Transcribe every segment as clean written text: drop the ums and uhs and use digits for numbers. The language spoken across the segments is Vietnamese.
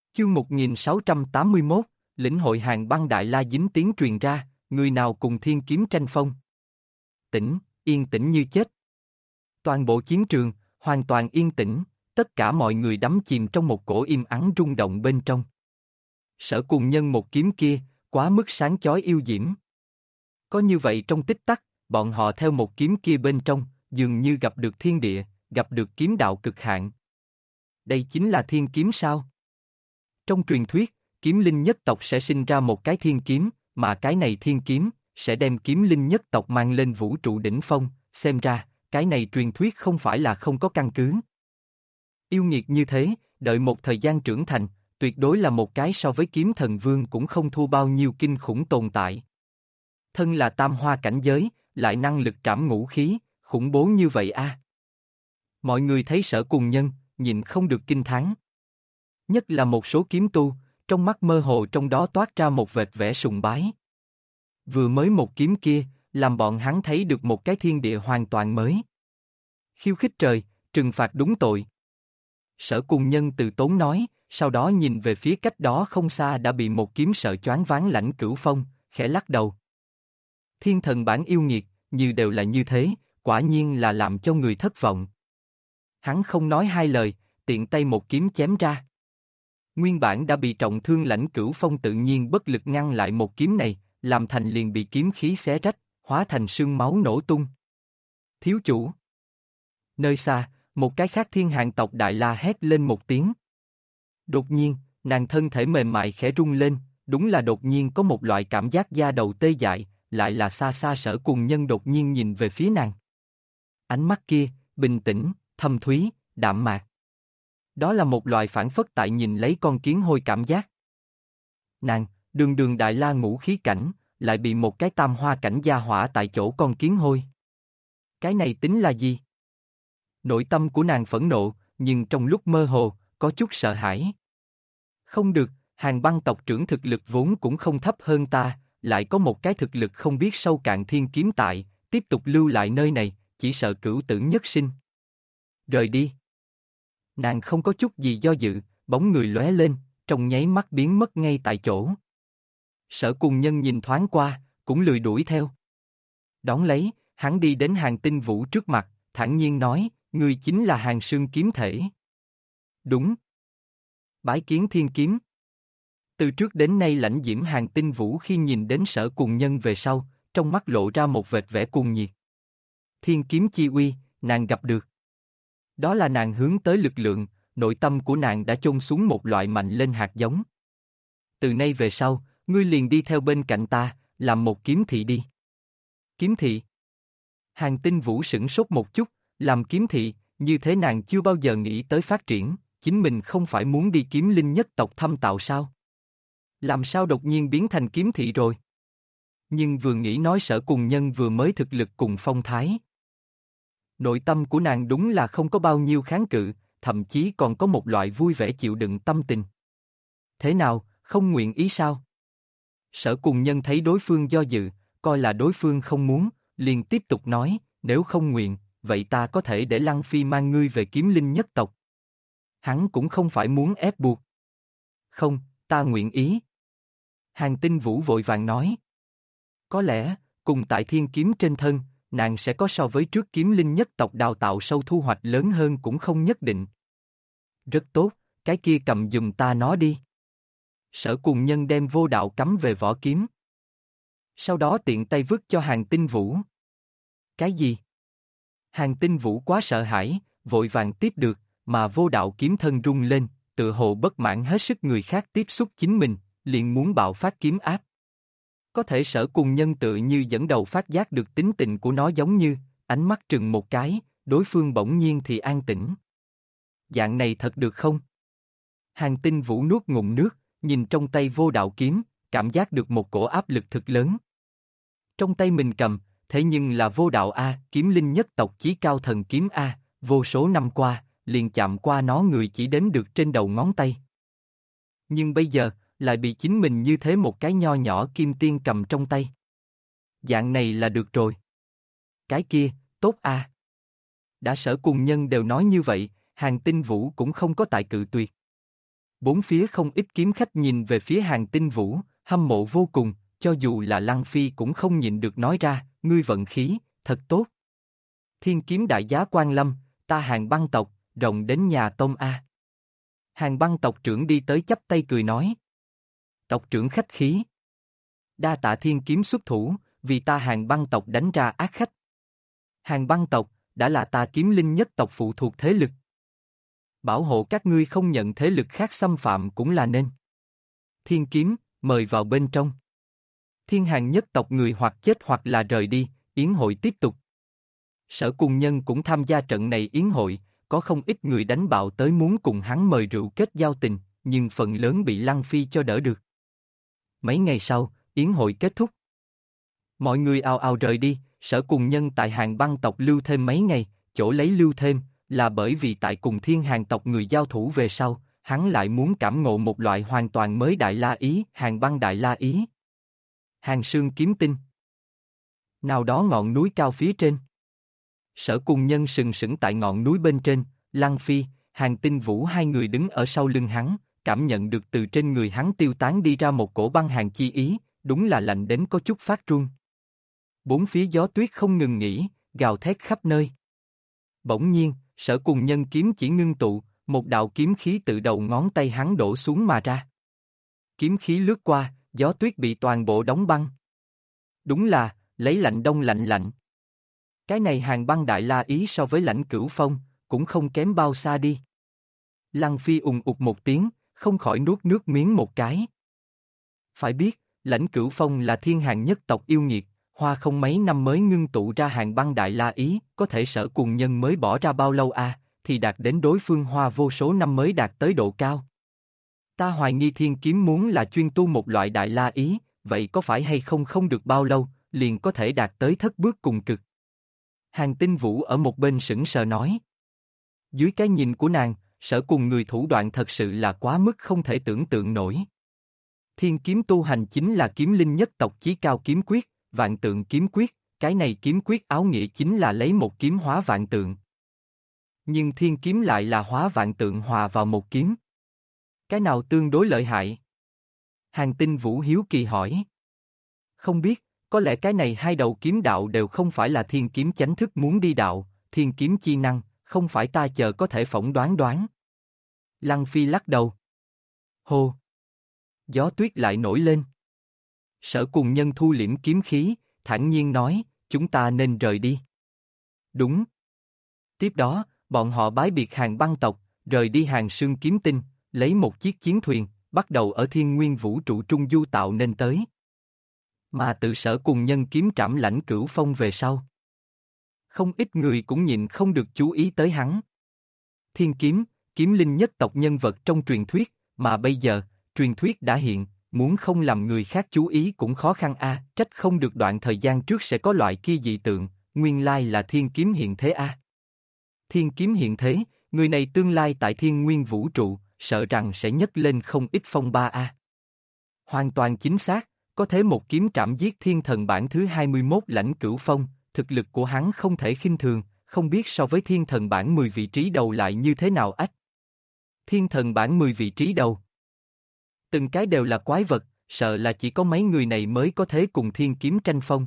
Chương 1681, lĩnh hội hàng băng Đại La dính tiếng truyền ra, người nào cùng thiên kiếm tranh phong. Yên tĩnh như chết. Toàn bộ chiến trường, hoàn toàn yên tĩnh, tất cả mọi người đắm chìm trong một cổ im ắng rung động bên trong. Sở Cùng Nhân một kiếm kia, quá mức sáng chói yêu diễm. Có như vậy trong tích tắc, bọn họ theo một kiếm kia bên trong, dường như gặp được thiên địa, gặp được kiếm đạo cực hạn. Đây chính là thiên kiếm sao? Trong truyền thuyết, kiếm linh nhất tộc sẽ sinh ra một cái thiên kiếm, mà cái này thiên kiếm, sẽ đem kiếm linh nhất tộc mang lên vũ trụ đỉnh phong, xem ra, cái này truyền thuyết không phải là không có căn cứ. Yêu nghiệt như thế, đợi một thời gian trưởng thành, tuyệt đối là một cái so với kiếm thần vương cũng không thua bao nhiêu kinh khủng tồn tại. Thân là tam hoa cảnh giới, lại năng lực trảm ngũ khí, khủng bố như vậy a. Mọi người thấy Sở Cùng Nhân, nhịn không được kinh thán. Nhất là một số kiếm tu, trong mắt mơ hồ trong đó toát ra một vệt vẻ sùng bái. Vừa mới một kiếm kia, làm bọn hắn thấy được một cái thiên địa hoàn toàn mới. Khiêu khích trời, trừng phạt đúng tội. Sở Cùng Nhân từ tốn nói, sau đó nhìn về phía cách đó không xa đã bị một kiếm sợ choáng váng Lãnh Cửu Phong, khẽ lắc đầu. Thiên thần bản yêu nghiệt, như đều là như thế, quả nhiên là làm cho người thất vọng. Hắn không nói hai lời, tiện tay một kiếm chém ra. Nguyên bản đã bị trọng thương Lãnh Cửu Phong tự nhiên bất lực ngăn lại một kiếm này, làm thành liền bị kiếm khí xé rách, hóa thành sương máu nổ tung. Thiếu chủ. Nơi xa, một cái khác thiên hạng tộc Đại La hét lên một tiếng. Đột nhiên, nàng thân thể mềm mại khẽ rung lên, đúng là đột nhiên có một loại cảm giác da đầu tê dại, lại là xa xa Sở Cùng Nhân đột nhiên nhìn về phía nàng. Ánh mắt kia, bình tĩnh, thâm thúy, đạm mạc. Đó là một loại phản phất tại nhìn lấy con kiến hôi cảm giác. Nàng, đường đường Đại La ngũ khí cảnh, lại bị một cái tam hoa cảnh gia hỏa tại chỗ con kiến hôi. Cái này tính là gì? Nội tâm của nàng phẫn nộ, nhưng trong lúc mơ hồ, có chút sợ hãi. Không được, Hàng băng tộc trưởng thực lực vốn cũng không thấp hơn ta, lại có một cái thực lực không biết sâu cạn thiên kiếm tại, tiếp tục lưu lại nơi này, chỉ sợ cửu tử nhất sinh. Rời đi. Nàng không có chút gì do dự, bóng người lóe lên, trong nháy mắt biến mất ngay tại chỗ. Sở Cùng Nhân nhìn thoáng qua, cũng lười đuổi theo. Đón lấy, hắn đi đến Hàng Tinh Vũ trước mặt, thản nhiên nói, ngươi chính là Hàng Sương kiếm thể. Đúng. Bái kiến thiên kiếm. Từ trước đến nay lãnh diễm Hàng Tinh Vũ khi nhìn đến Sở Cùng Nhân về sau, trong mắt lộ ra một vệt vẻ cuồng nhiệt. Thiên kiếm chi uy, nàng gặp được. Đó là nàng hướng tới lực lượng, nội tâm của nàng đã chôn xuống một loại mạnh lên hạt giống. Từ nay về sau, ngươi liền đi theo bên cạnh ta, làm một kiếm thị đi. Kiếm thị. Hàng Tinh Vũ sửng sốt một chút, làm kiếm thị, như thế nàng chưa bao giờ nghĩ tới phát triển, chính mình không phải muốn đi kiếm linh nhất tộc thăm tạo sao? Làm sao đột nhiên biến thành kiếm thị rồi? Nhưng vừa nghĩ nói Sở Cùng Nhân vừa mới thực lực cùng phong thái. Nội tâm của nàng đúng là không có bao nhiêu kháng cự, thậm chí còn có một loại vui vẻ chịu đựng tâm tình. Thế nào, không nguyện ý sao? Sở Cùng Nhân thấy đối phương do dự, coi là đối phương không muốn, liền tiếp tục nói, nếu không nguyện, vậy ta có thể để Lăng Phi mang ngươi về kiếm linh nhất tộc. Hắn cũng không phải muốn ép buộc. Không, ta nguyện ý. Hàng Tinh Vũ vội vàng nói. Có lẽ, cùng tại thiên kiếm trên thân, nàng sẽ có so với trước kiếm linh nhất tộc đào tạo sâu thu hoạch lớn hơn cũng không nhất định. Rất tốt, cái kia cầm giùm ta nó đi. Sở Cùng Nhân đem vô đạo cắm về vỏ kiếm. Sau đó tiện tay vứt cho Hàng Tinh Vũ. Cái gì? Hàng Tinh Vũ quá sợ hãi, vội vàng tiếp được, mà vô đạo kiếm thân rung lên, tự hồ bất mãn hết sức người khác tiếp xúc chính mình, liền muốn bạo phát kiếm áp. Có thể Sở Cùng Nhân tự như dẫn đầu phát giác được tính tình của nó giống như, ánh mắt trừng một cái, đối phương bỗng nhiên thì an tĩnh. Dạng này thật được không? Hàng Tinh Vũ nuốt ngụm nước, nhìn trong tay vô đạo kiếm, cảm giác được một cổ áp lực thực lớn. Trong tay mình cầm, thế nhưng là vô đạo A, kiếm linh nhất tộc chí cao thần kiếm A, vô số năm qua, liền chạm qua nó người chỉ đếm được trên đầu ngón tay. Nhưng bây giờ, lại bị chính mình như thế một cái nho nhỏ kim tiên cầm trong tay. Dạng này là được rồi. Cái kia, tốt A. Đã Sở Cùng Nhân đều nói như vậy, Hàng Tinh Vũ cũng không có tại cự tuyệt. Bốn phía không ít kiếm khách nhìn về phía Hàng Tinh Vũ, hâm mộ vô cùng, cho dù là Lăng Phi cũng không nhịn được nói ra, ngươi vận khí, thật tốt. Thiên kiếm đại giá Quan Lâm, ta Hàng băng tộc, rộng đến nhà tôm A. Hàng băng tộc trưởng đi tới chắp tay cười nói. Tộc trưởng khách khí. Đa tạ thiên kiếm xuất thủ, vì ta Hàng băng tộc đánh ra ác khách. Hàng băng tộc, đã là ta kiếm linh nhất tộc phụ thuộc thế lực. Bảo hộ các ngươi không nhận thế lực khác xâm phạm cũng là nên. Thiên kiếm, mời vào bên trong. Thiên Hàng nhất tộc người hoặc chết hoặc là rời đi, yến hội tiếp tục. Sở Cùng Nhân cũng tham gia trận này yến hội, có không ít người đánh bạo tới muốn cùng hắn mời rượu kết giao tình, nhưng phần lớn bị Lăng Phi cho đỡ được. Mấy ngày sau, yến hội kết thúc. Mọi người ào ào rời đi, Sở Cùng Nhân tại Hàng băng tộc lưu thêm mấy ngày, chỗ lấy lưu thêm, là bởi vì tại cùng Thiên Hàng tộc người giao thủ về sau, hắn lại muốn cảm ngộ một loại hoàn toàn mới Đại La Ý, Hàng băng Đại La Ý. Hàng Sương kiếm tinh. Nào đó ngọn núi cao phía trên. Sở Cùng Nhân sừng sững tại ngọn núi bên trên, Lăng Phi, Hàng Tinh Vũ hai người đứng ở sau lưng hắn, cảm nhận được từ trên người hắn tiêu tán đi ra một cổ băng hàn chi ý, đúng là lạnh đến có chút phát run. Bốn phía gió tuyết không ngừng nghỉ, gào thét khắp nơi. Bỗng nhiên, Sở Cùng Nhân kiếm chỉ ngưng tụ, một đạo kiếm khí từ đầu ngón tay hắn đổ xuống mà ra. Kiếm khí lướt qua, gió tuyết bị toàn bộ đóng băng. Đúng là, lấy lạnh đông lạnh lạnh. Cái này Hàng băng Đại La Ý so với Lãnh Cửu Phong, cũng không kém bao xa đi. Lăng Phi ùng ục một tiếng, không khỏi nuốt nước miếng một cái. Phải biết, Lãnh Cửu Phong là Thiên Hàng nhất tộc yêu nghiệt, hoa không mấy năm mới ngưng tụ ra Hàng băng Đại La Ý, có thể Sở Cùng Nhân mới bỏ ra bao lâu thì đạt đến đối phương hoa vô số năm mới đạt tới độ cao. Ta hoài nghi Thiên Kiếm muốn là chuyên tu một loại Đại La Ý, vậy có phải hay không không được bao lâu, liền có thể đạt tới thất bước cùng cực. Hàng Tinh Vũ ở một bên sững sờ nói. Dưới cái nhìn của nàng, Sở cùng người thủ đoạn thật sự là quá mức không thể tưởng tượng nổi. Thiên kiếm tu hành chính là kiếm linh nhất tộc chí cao kiếm quyết, vạn tượng kiếm quyết, cái này kiếm quyết áo nghĩa chính là lấy một kiếm hóa vạn tượng. Nhưng thiên kiếm lại là hóa vạn tượng hòa vào một kiếm. Cái nào tương đối lợi hại? Hàng Tinh Vũ hiếu kỳ hỏi. Không biết, có lẽ cái này hai đầu kiếm đạo đều không phải là thiên kiếm chánh thức muốn đi đạo, thiên kiếm chi năng, không phải ta chờ có thể phỏng đoán đoán. Lăng Phi lắc đầu. Hô! Gió tuyết lại nổi lên. Sở Cùng Nhân thu liễm kiếm khí, thản nhiên nói, chúng ta nên rời đi. Đúng. Tiếp đó, bọn họ bái biệt Hàng băng tộc, rời đi Hàng Sương kiếm tinh, lấy một chiếc chiến thuyền, bắt đầu ở thiên nguyên vũ trụ trung du tạo nên tới. Mà tự Sở Cùng Nhân kiếm trảm Lãnh Cửu Phong về sau. Không ít người cũng nhịn không được chú ý tới hắn. Thiên kiếm, kiếm linh nhất tộc nhân vật trong truyền thuyết, mà bây giờ, truyền thuyết đã hiện, muốn không làm người khác chú ý cũng khó khăn trách không được đoạn thời gian trước sẽ có loại kia dị tượng, nguyên lai là thiên kiếm hiện thế Thiên kiếm hiện thế, người này tương lai tại thiên nguyên vũ trụ, sợ rằng sẽ nhấc lên không ít phong ba Hoàn toàn chính xác, có thế một kiếm trảm giết thiên thần bản thứ 21 Lãnh Cửu Phong, thực lực của hắn không thể khinh thường, không biết so với thiên thần bản 10 vị trí đầu lại như thế nào Thiên thần bản 10 vị trí đầu. Từng cái đều là quái vật, sợ là chỉ có mấy người này mới có thể cùng thiên kiếm tranh phong.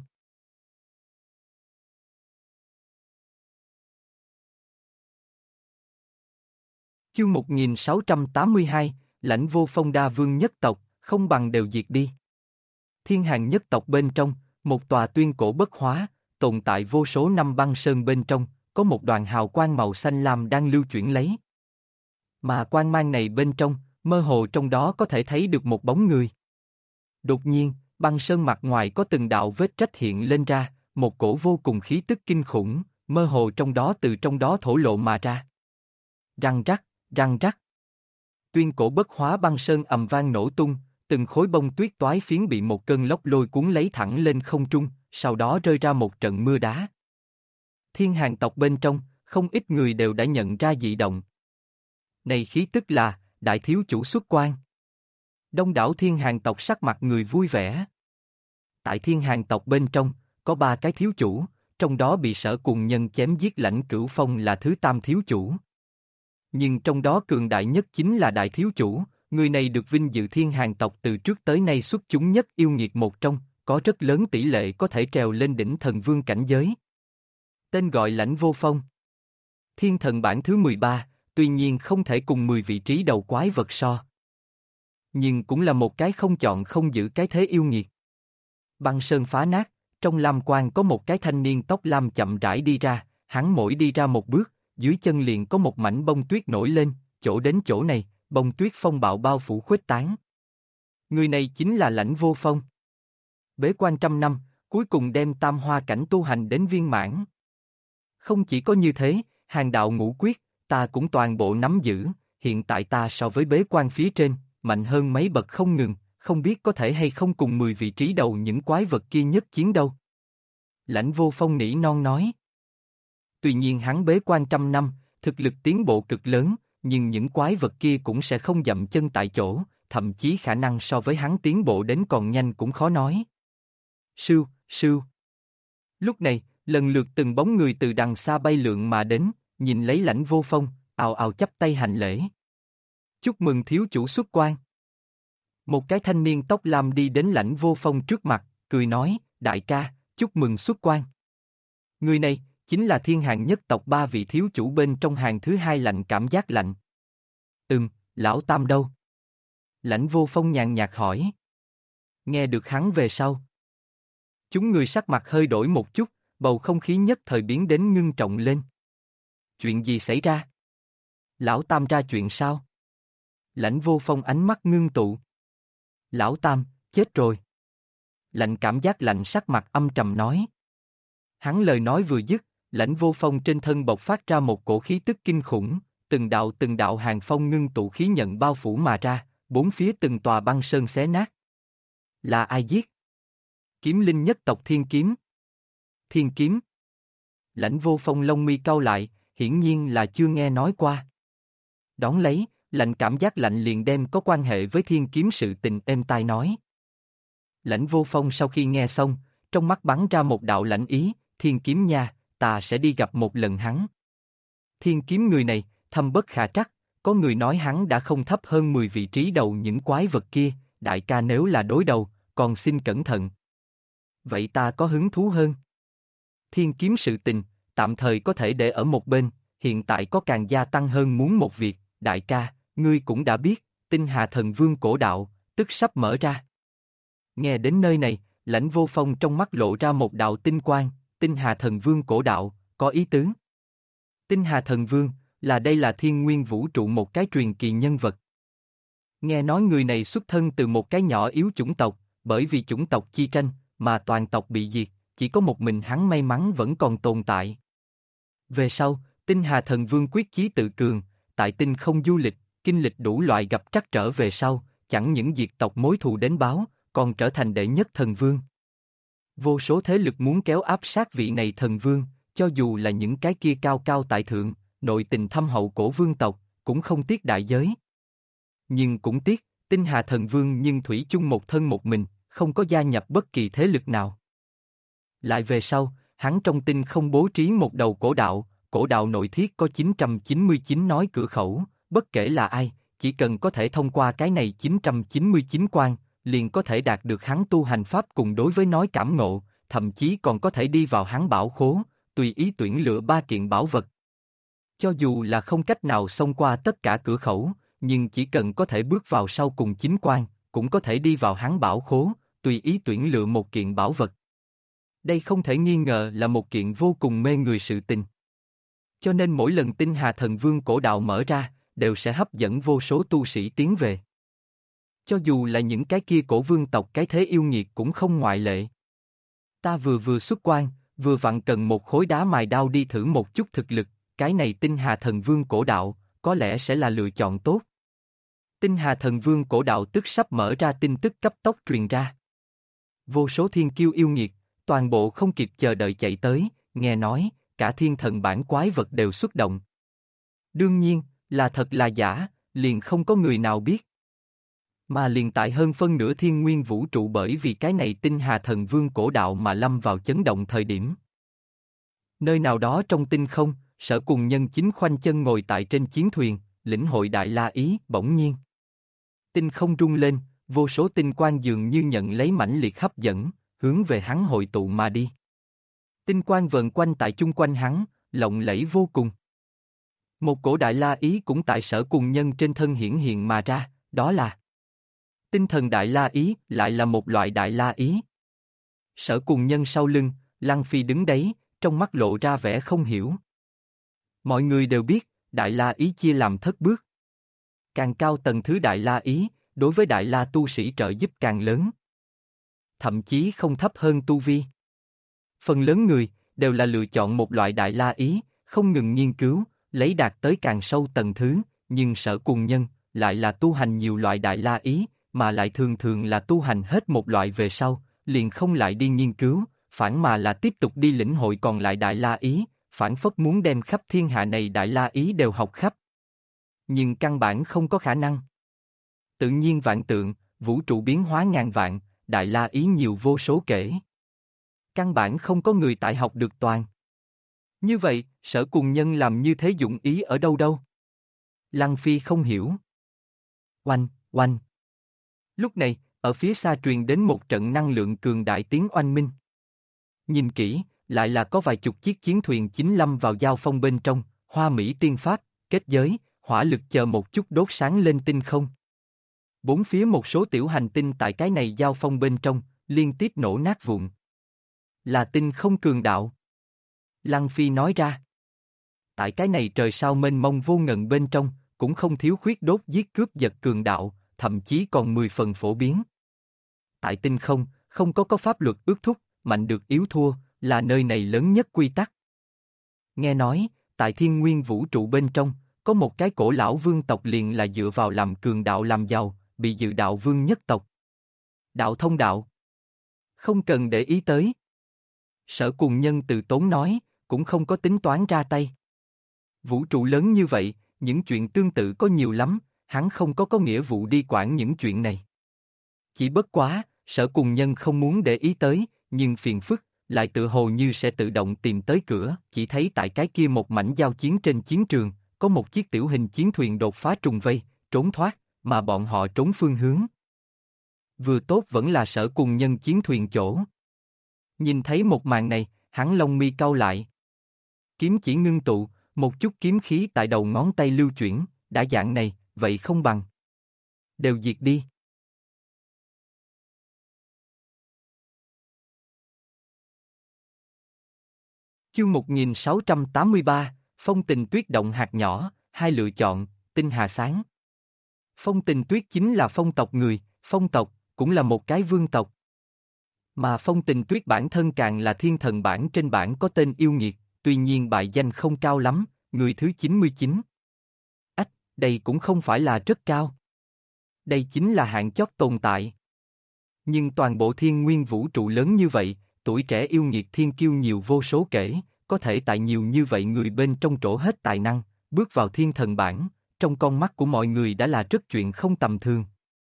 Chương 1682, Lãnh Vô Phong đa vương nhất tộc, không bằng đều diệt đi. Thiên Hàng nhất tộc bên trong, một tòa tuyên cổ bất hóa, tồn tại vô số năm băng sơn bên trong, có một đoàn hào quang màu xanh lam đang lưu chuyển lấy. Mà quang mang này bên trong, mơ hồ trong đó có thể thấy được một bóng người. Đột nhiên, băng sơn mặt ngoài có từng đạo vết rách hiện lên ra, một cổ vô cùng khí tức kinh khủng, mơ hồ trong đó từ trong đó thổ lộ mà ra. Răng rắc, răng rắc. Tuyên cổ bất hóa băng sơn ầm vang nổ tung, từng khối bông tuyết toái phiến bị một cơn lốc lôi cuốn lấy thẳng lên không trung, sau đó rơi ra một trận mưa đá. Thiên Hàng tộc bên trong, không ít người đều đã nhận ra dị động. Này khí tức là, đại thiếu chủ xuất quan. Đông đảo Thiên Hàng tộc sắc mặt người vui vẻ. Tại Thiên Hàng tộc bên trong, có 3 cái thiếu chủ, trong đó bị Sở Cùng Nhân chém giết Lãnh Cửu Phong là thứ 3 thiếu chủ. Nhưng trong đó cường đại nhất chính là đại thiếu chủ, Người này được vinh dự thiên hàng tộc từ trước tới nay xuất chúng nhất yêu nghiệt một trong, có rất lớn tỷ lệ có thể trèo lên đỉnh thần vương cảnh giới. Tên gọi Lãnh Vô Phong. Thiên thần bản thứ 13, tuy nhiên không thể cùng 10 vị trí đầu quái vật so. Nhưng cũng là một cái không chọn không giữ cái thế yêu nghiệt. Băng sơn phá nát, trong lam quang có một cái thanh niên tóc lam chậm rãi đi ra, hắn mỗi đi ra một bước, dưới chân liền có một mảnh bông tuyết nổi lên, chỗ đến chỗ này, bông tuyết phong bạo bao phủ khuếch tán. Người này chính là Lãnh Vô Phong. Bế quan trăm năm, cuối cùng đem tam hoa cảnh tu hành đến viên mãn. Không chỉ có như thế, hàng đạo ngũ quyết, ta cũng toàn bộ nắm giữ, hiện tại ta so với bế quan phía trên, mạnh hơn mấy bậc không ngừng, không biết có thể hay không cùng 10 vị trí đầu những quái vật kia nhất chiến đâu. Lãnh Vô Phong nỉ non nói. Tuy nhiên hắn bế quan trăm năm, thực lực tiến bộ cực lớn, nhưng những quái vật kia cũng sẽ không dậm chân tại chỗ, thậm chí khả năng so với hắn tiến bộ đến còn nhanh cũng khó nói. Sưu, sưu. Lúc này, lần lượt từng bóng người từ đằng xa bay lượn mà đến, nhìn lấy Lãnh Vô Phong, ào ào chắp tay hành lễ. Chúc mừng thiếu chủ xuất quan. Một cái thanh niên tóc lam đi đến Lãnh Vô Phong trước mặt, cười nói, đại ca, chúc mừng xuất quan. Người này, chính là thiên hàng nhất tộc 3 vị thiếu chủ bên trong hàng thứ 2 Lạnh Cảm Giác Lạnh. Lão Tam đâu? Lãnh Vô Phong nhàn nhạt hỏi. Nghe được hắn về sau. Chúng người sắc mặt hơi đổi một chút, bầu không khí nhất thời biến đến ngưng trọng lên. Chuyện gì xảy ra? Lão Tam ra chuyện sao? Lãnh Vô Phong ánh mắt ngưng tụ. Lão Tam, chết rồi. Lạnh Cảm Giác Lạnh sắc mặt âm trầm nói. Hắn lời nói vừa dứt, Lãnh Vô Phong trên thân bộc phát ra một cổ khí tức kinh khủng, từng đạo hàng phong ngưng tụ khí nhận bao phủ mà ra, bốn phía từng tòa băng sơn xé nát. Là ai giết? Kiếm linh nhất tộc Thiên Kiếm. Thiên Kiếm. Lãnh Vô Phong lông mi cau lại, hiển nhiên là chưa nghe nói qua. Đón lấy, Lạnh Cảm Giác Lạnh liền đem có quan hệ với Thiên Kiếm sự tình êm tai nói. Lãnh Vô Phong sau khi nghe xong, trong mắt bắn ra một đạo lãnh ý, Thiên Kiếm nha, ta sẽ đi gặp một lần hắn. Thiên Kiếm người này, thâm bất khả trắc, có người nói hắn đã không thấp hơn 10 vị trí đầu những quái vật kia, đại ca nếu là đối đầu, còn xin cẩn thận. Vậy ta có hứng thú hơn. Thiên Kiếm sự tình, tạm thời có thể để ở một bên, hiện tại có càng gia tăng hơn muốn một việc, đại ca, ngươi cũng đã biết, Tinh Hà Thần Vương cổ đạo, tức sắp mở ra. Nghe đến nơi này, Lãnh Vô Phong trong mắt lộ ra một đạo tinh quang, Tinh Hà Thần Vương cổ đạo, có ý tứ. Tinh Hà Thần Vương, đây là thiên nguyên vũ trụ một cái truyền kỳ nhân vật. Nghe nói người này xuất thân từ một cái nhỏ yếu chủng tộc, bởi vì chủng tộc chi tranh, mà toàn tộc bị diệt, chỉ có một mình hắn may mắn vẫn còn tồn tại. Về sau, Tinh Hà Thần Vương quyết chí tự cường, tại tinh không du lịch, kinh lịch đủ loại gặp trắc trở về sau, chẳng những diệt tộc mối thù đến báo, còn trở thành đệ nhất thần vương. Vô số thế lực muốn kéo áp sát vị này thần vương, cho dù là những cái kia cao cao tại thượng, nội tình thâm hậu cổ vương tộc, cũng không tiếc đại giới. Nhưng cũng tiếc, Tinh Hà Thần Vương nhưng thủy chung một thân một mình, không có gia nhập bất kỳ thế lực nào. Lại về sau, hắn trong tinh không bố trí một đầu cổ đạo nội thiết có 999 nói cửa khẩu, bất kể là ai, chỉ cần có thể thông qua cái này 999 quan, liền có thể đạt được hắn tu hành pháp cùng đối với nói cảm ngộ, thậm chí còn có thể đi vào hắn bảo khố, tùy ý tuyển lựa 3 kiện bảo vật. Cho dù là không cách nào xông qua tất cả cửa khẩu, nhưng chỉ cần có thể bước vào sau cùng 9 quan, cũng có thể đi vào hắn bảo khố, tùy ý tuyển lựa một kiện bảo vật. Đây không thể nghi ngờ là một kiện vô cùng mê người sự tình. Cho nên mỗi lần Tinh Hà Thần Vương cổ đạo mở ra, đều sẽ hấp dẫn vô số tu sĩ tiến về. Cho dù là những cái kia cổ vương tộc cái thế yêu nghiệt cũng không ngoại lệ. Ta vừa xuất quan, vừa vặn cần một khối đá mài đao đi thử một chút thực lực, cái này Tinh Hà Thần Vương cổ đạo, có lẽ sẽ là lựa chọn tốt. Tinh Hà Thần Vương cổ đạo tức sắp mở ra tin tức cấp tốc truyền ra. Vô số thiên kiêu yêu nghiệt, toàn bộ không kịp chờ đợi chạy tới, nghe nói, cả thiên thần bản quái vật đều xuất động. Đương nhiên, là thật là giả, liền không có người nào biết. Mà liền tại hơn phân nửa thiên nguyên vũ trụ bởi vì cái này Tinh Hà Thần Vương cổ đạo mà lâm vào chấn động thời điểm. Nơi nào đó trong tinh không, Sở Cùng Nhân chính khoanh chân ngồi tại trên chiến thuyền, lĩnh hội Đại La Ý, bỗng nhiên. Tinh không rung lên, vô số tinh quang dường như nhận lấy mãnh liệt hấp dẫn, hướng về hắn hội tụ mà đi. Tinh quang vờn quanh tại chung quanh hắn, lộng lẫy vô cùng. Một cổ đại la ý cũng tại Sở Cùng Nhân trên thân hiển hiện mà ra, đó là tinh thần đại la ý, lại là một loại đại la ý. Sở Cùng Nhân sau lưng, Lăng Phi đứng đấy, trong mắt lộ ra vẻ không hiểu. Mọi người đều biết, đại la ý chia làm thất bước. Càng cao tầng thứ đại la ý, đối với đại la tu sĩ trợ giúp càng lớn. Thậm chí không thấp hơn tu vi. Phần lớn người, đều là lựa chọn một loại đại la ý, không ngừng nghiên cứu, lấy đạt tới càng sâu tầng thứ, nhưng Sở Cùng Nhân, lại là tu hành nhiều loại đại la ý, mà lại thường thường là tu hành hết một loại về sau, liền không lại đi nghiên cứu, phản mà là tiếp tục đi lĩnh hội còn lại đại la ý, phản phất muốn đem khắp thiên hạ này đại la ý đều học khắp. Nhưng căn bản không có khả năng. Tự nhiên vạn tượng, vũ trụ biến hóa ngàn vạn, đại la ý nhiều vô số kể. Căn bản không có người tại học được toàn. Như vậy, Sở Cùng Nhân làm như thế dụng ý ở đâu đâu? Lăng Phi không hiểu. Oanh, oanh. Lúc này, ở phía xa truyền đến một trận năng lượng cường đại tiếng oanh minh. Nhìn kỹ, lại là có vài chục chiếc chiến thuyền chính lâm vào giao phong bên trong, hoa mỹ tiên pháp, kết giới, hỏa lực chờ một chút đốt sáng lên tinh không. Bốn phía một số tiểu hành tinh tại cái này giao phong bên trong, liên tiếp nổ nát vụn. Là tinh không cường đạo. Lăng Phi nói ra. Tại cái này trời sao mênh mông vô ngần bên trong, cũng không thiếu khuyết đốt giết cướp giật cường đạo, thậm chí còn 10 phần phổ biến. Tại tinh không, không có pháp luật ước thúc, mạnh được yếu thua, là nơi này lớn nhất quy tắc. Nghe nói, tại thiên nguyên vũ trụ bên trong, có một cái cổ lão vương tộc liền là dựa vào làm cường đạo làm giàu, bị dự đạo vương nhất tộc. Đạo thông đạo. Không cần để ý tới. Sở Cùng Nhân từ tốn nói, cũng không có tính toán ra tay. Vũ trụ lớn như vậy, những chuyện tương tự có nhiều lắm, hắn không có nghĩa vụ đi quản những chuyện này. Chỉ bất quá, Sở Cùng Nhân không muốn để ý tới, nhưng phiền phức, lại tự hồ như sẽ tự động tìm tới cửa, chỉ thấy tại cái kia một mảnh giao chiến trên chiến trường, có một chiếc tiểu hình chiến thuyền đột phá trùng vây, trốn thoát, mà bọn họ trốn phương hướng. Vừa tốt vẫn là Sở Cùng Nhân chiến thuyền chỗ. Nhìn thấy một màn này, hắn lông mi cau lại. Kiếm chỉ ngưng tụ, một chút kiếm khí tại đầu ngón tay lưu chuyển, đã dạng này, vậy không bằng. Đều diệt đi. Chương 1683, Phong Tình Tuyết động hạt nhỏ, hai lựa chọn, tinh hà sáng. Phong Tình Tuyết chính là phong tộc người, phong tộc, cũng là một cái vương tộc. Mà Phong Tình Tuyết bản thân càng là thiên thần bản trên bản có tên yêu nghiệt, tuy nhiên bài danh không cao lắm, người thứ 99. Ách, đây cũng không phải là rất cao. Đây chính là hạng chót tồn tại. Nhưng toàn bộ thiên nguyên vũ trụ lớn như vậy, tuổi trẻ yêu nghiệt thiên kiêu nhiều vô số kể, có thể tại nhiều như vậy người bên trong trổ hết tài năng, bước vào thiên thần bản, trong con mắt của mọi người đã là rất chuyện không tầm thường.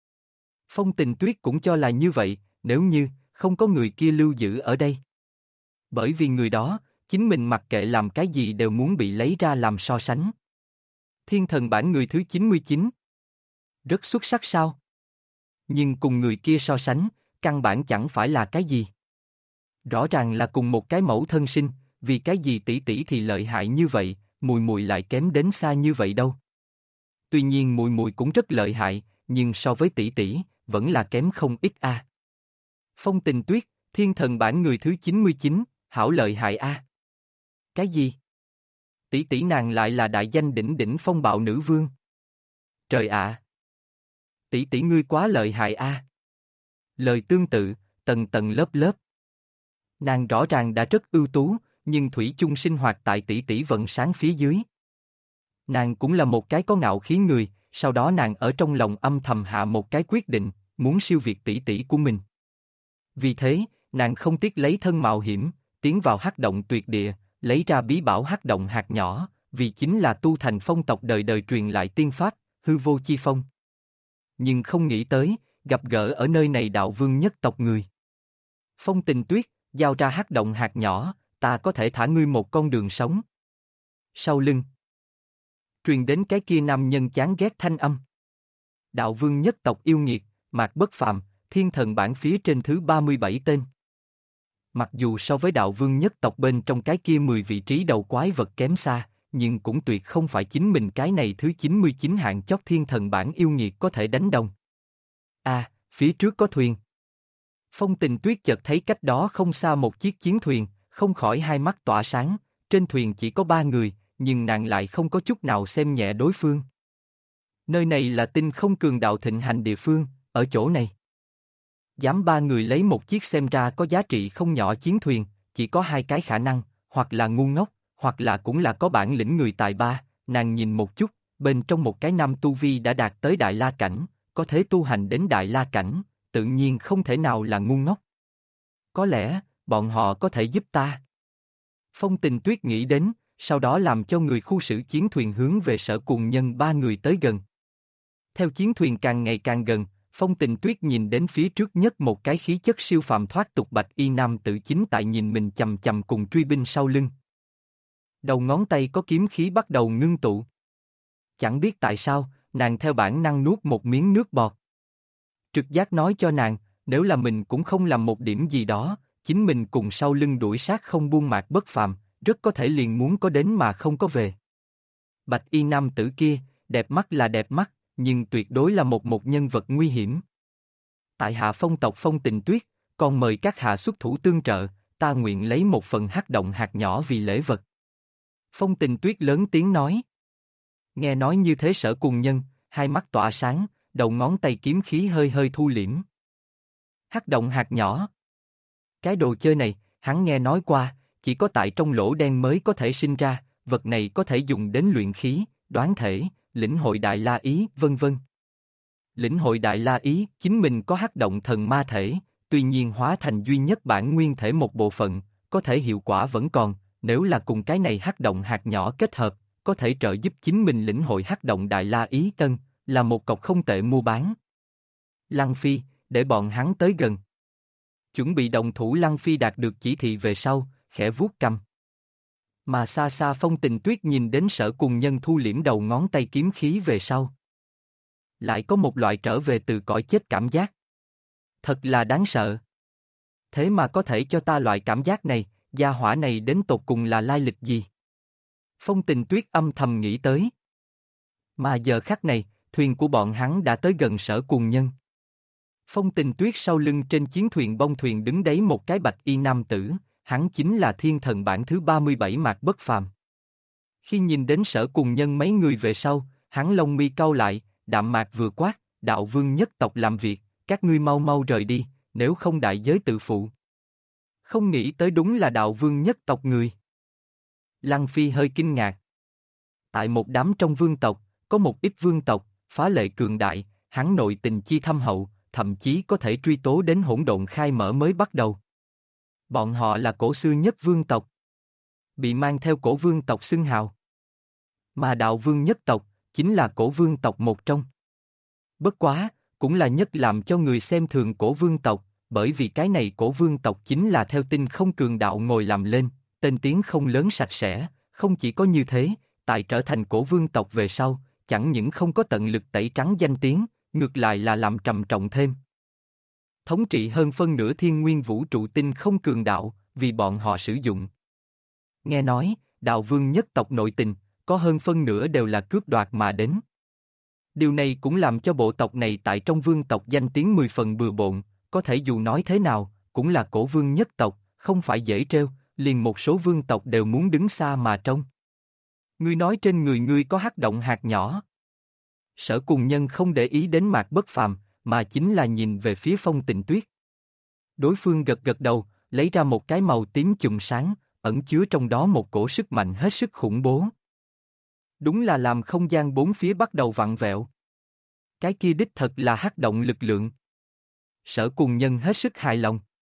Phong Tình Tuyết cũng cho là như vậy, nếu như không có người kia lưu giữ ở đây. Bởi vì người đó, chính mình mặc kệ làm cái gì đều muốn bị lấy ra làm so sánh. Thiên thần bản người thứ 99. Rất xuất sắc sao? Nhưng cùng người kia so sánh, căn bản chẳng phải là cái gì. Rõ ràng là cùng một cái mẫu thân sinh, vì cái gì tỷ tỷ thì lợi hại như vậy, mùi mùi lại kém đến xa như vậy đâu. Tuy nhiên mùi mùi cũng rất lợi hại, nhưng so với tỷ tỷ, vẫn là kém không ít a. Phong Tình Tuyết, thiên thần bản người thứ 99, hảo lợi hại a. Cái gì? Tỷ tỷ nàng lại là đại danh đỉnh đỉnh phong bạo nữ vương. Trời ạ! Tỷ tỷ ngươi quá lợi hại a. Lời tương tự, tầng tầng lớp lớp. Nàng rõ ràng đã rất ưu tú, nhưng thủy chung sinh hoạt tại tỷ tỷ vận sáng phía dưới. Nàng cũng là một cái có ngạo khí người, sau đó nàng ở trong lòng âm thầm hạ một cái quyết định, muốn siêu việt tỷ tỷ của mình. Vì thế, nàng không tiếc lấy thân mạo hiểm, tiến vào hắc động tuyệt địa, lấy ra bí bảo hắc động hạt nhỏ, vì chính là tu thành phong tộc đời đời truyền lại tiên pháp, hư vô chi phong. Nhưng không nghĩ tới, gặp gỡ ở nơi này đạo vương nhất tộc người. Phong Tình Tuyết, giao ra hắc động hạt nhỏ, ta có thể thả ngươi một con đường sống. Sau lưng truyền đến cái kia nam nhân chán ghét thanh âm. Đạo vương nhất tộc yêu nghiệt, Mạc Bất Phàm, thiên thần bảng phía trên thứ 37 tên. Mặc dù so với đạo vương nhất tộc bên trong cái kia 10 vị trí đầu quái vật kém xa, nhưng cũng tuyệt không phải chính mình cái này thứ 99 hạng chót thiên thần bảng yêu nghiệt có thể đánh đồng. Phía trước có thuyền. Phong Tình Tuyết chợt thấy cách đó không xa một chiếc chiến thuyền, không khỏi hai mắt tỏa sáng, trên thuyền chỉ có 3 người, nhưng nàng lại không có chút nào xem nhẹ đối phương. Nơi này là Tinh Không Cường Đạo thịnh hành địa phương, ở chỗ này. Dám 3 người lấy một chiếc xem ra có giá trị không nhỏ chiến thuyền, chỉ có 2 cái khả năng, hoặc là ngu ngốc, hoặc là cũng là có bản lĩnh người tài ba, nàng nhìn một chút, bên trong một cái nam tu vi đã đạt tới Đại La Cảnh, có thể tu hành đến Đại La Cảnh, tự nhiên không thể nào là ngu ngốc. Có lẽ, bọn họ có thể giúp ta. Phong Tình Tuyết nghĩ đến, sau đó làm cho người khu xử chiến thuyền hướng về Sở Cùng Nhân 3 người tới gần. Theo chiến thuyền càng ngày càng gần, Phong Tình Tuyết nhìn đến phía trước nhất một cái khí chất siêu phàm thoát tục bạch y nam tử chính tại nhìn mình chầm chầm cùng truy binh sau lưng. Đầu ngón tay có kiếm khí bắt đầu ngưng tụ. Chẳng biết tại sao, nàng theo bản năng nuốt một miếng nước bọt. Trực giác nói cho nàng, nếu là mình cũng không làm một điểm gì đó, chính mình cùng sau lưng đuổi sát không buông Mạc Bất Phàm, rất có thể liền muốn có đến mà không có về. Bạch y nam tử kia, đẹp mắt là đẹp mắt, nhưng tuyệt đối là một nhân vật nguy hiểm. Tại hạ Phong tộc Phong Tình Tuyết, còn mời các hạ xuất thủ tương trợ, ta nguyện lấy một phần hắc động hạt nhỏ vì lễ vật. Phong Tình Tuyết lớn tiếng nói. Nghe nói như thế Sở Cùng Nhân, hai mắt tỏa sáng, đầu ngón tay kiếm khí hơi hơi thu liễm. Hắc động hạt nhỏ. Cái đồ chơi này, hắn nghe nói qua, chỉ có tại trong lỗ đen mới có thể sinh ra, vật này có thể dùng đến luyện khí, đoán thể, lĩnh hội đại la ý, vân vân. Lĩnh hội đại la ý, chính mình có hắc động thần ma thể, tuy nhiên hóa thành duy nhất bản nguyên thể một bộ phận, có thể hiệu quả vẫn còn, nếu là cùng cái này hắc động hạt nhỏ kết hợp, có thể trợ giúp chính mình lĩnh hội hắc động đại la ý tân, là một cọc không tệ mua bán. Lăng Phi, để bọn hắn tới gần. Chuẩn bị động thủ Lăng Phi đạt được chỉ thị về sau, khẽ vuốt cằm. Mà xa xa Phong Tình Tuyết nhìn đến Sở Cùng Nhân thu liễm đầu ngón tay kiếm khí về sau. Lại có một loại trở về từ cõi chết cảm giác. Thật là đáng sợ. Thế mà có thể cho ta loại cảm giác này, gia hỏa này đến tột cùng là lai lịch gì? Phong Tình Tuyết âm thầm nghĩ tới. Mà giờ khắc này, thuyền của bọn hắn đã tới gần Sở Cùng Nhân. Phong Tình Tuyết sau lưng trên chiến thuyền bông thuyền đứng đấy một cái bạch y nam tử, hắn chính là thiên thần bảng thứ 37 Mạc Bất Phàm. Khi nhìn đến Sở Cùng Nhân mấy người về sau, hắn lông mi cau lại, đạm mạc vừa quát, đạo vương nhất tộc làm việc, các ngươi mau mau rời đi, nếu không đại giới tự phụ. Không nghĩ tới đúng là đạo vương nhất tộc người. Lăng Phi hơi kinh ngạc. Tại một đám trong vương tộc, có một ít vương tộc, phá lệ cường đại, hắn nội tình chi thâm hậu, thậm chí có thể truy tố đến hỗn độn khai mở mới bắt đầu. Bọn họ là cổ xưa nhất vương tộc. Bị mang theo cổ vương tộc xưng hào. Mà đạo vương nhất tộc, chính là cổ vương tộc một trong. Bất quá, cũng là nhất làm cho người xem thường cổ vương tộc, bởi vì cái này cổ vương tộc chính là theo Tinh Không Cường Đạo ngồi làm lên, tên tiếng không lớn sạch sẽ, không chỉ có như thế, tại trở thành cổ vương tộc về sau, chẳng những không có tận lực tẩy trắng danh tiếng, ngược lại là làm trầm trọng thêm. Thống trị hơn phân nửa thiên nguyên vũ trụ Tinh Không Cường Đạo, vì bọn họ sử dụng. Nghe nói, đạo vương nhất tộc nội tình, có hơn phân nửa đều là cướp đoạt mà đến. Điều này cũng làm cho bộ tộc này tại trong vương tộc danh tiếng 10 phần bừa bộn, có thể dù nói thế nào, cũng là cổ vương nhất tộc, không phải dễ trêu, liền một số vương tộc đều muốn đứng xa mà trông. Ngươi nói trên người ngươi có hắc động hạt nhỏ. Sở Cùng Nhân không để ý đến Mạc Bất Phàm, mà chính là nhìn về phía Phong Tình Tuyết. Đối phương gật gật đầu, lấy ra một cái màu tím chùm sáng, ẩn chứa trong đó một cổ sức mạnh hết sức khủng bố. Đúng là làm không gian bốn phía bắt đầu vặn vẹo. Cái kia đích thật là hắc động lực lượng. Sở Cùng Nhân hết sức hài lòng.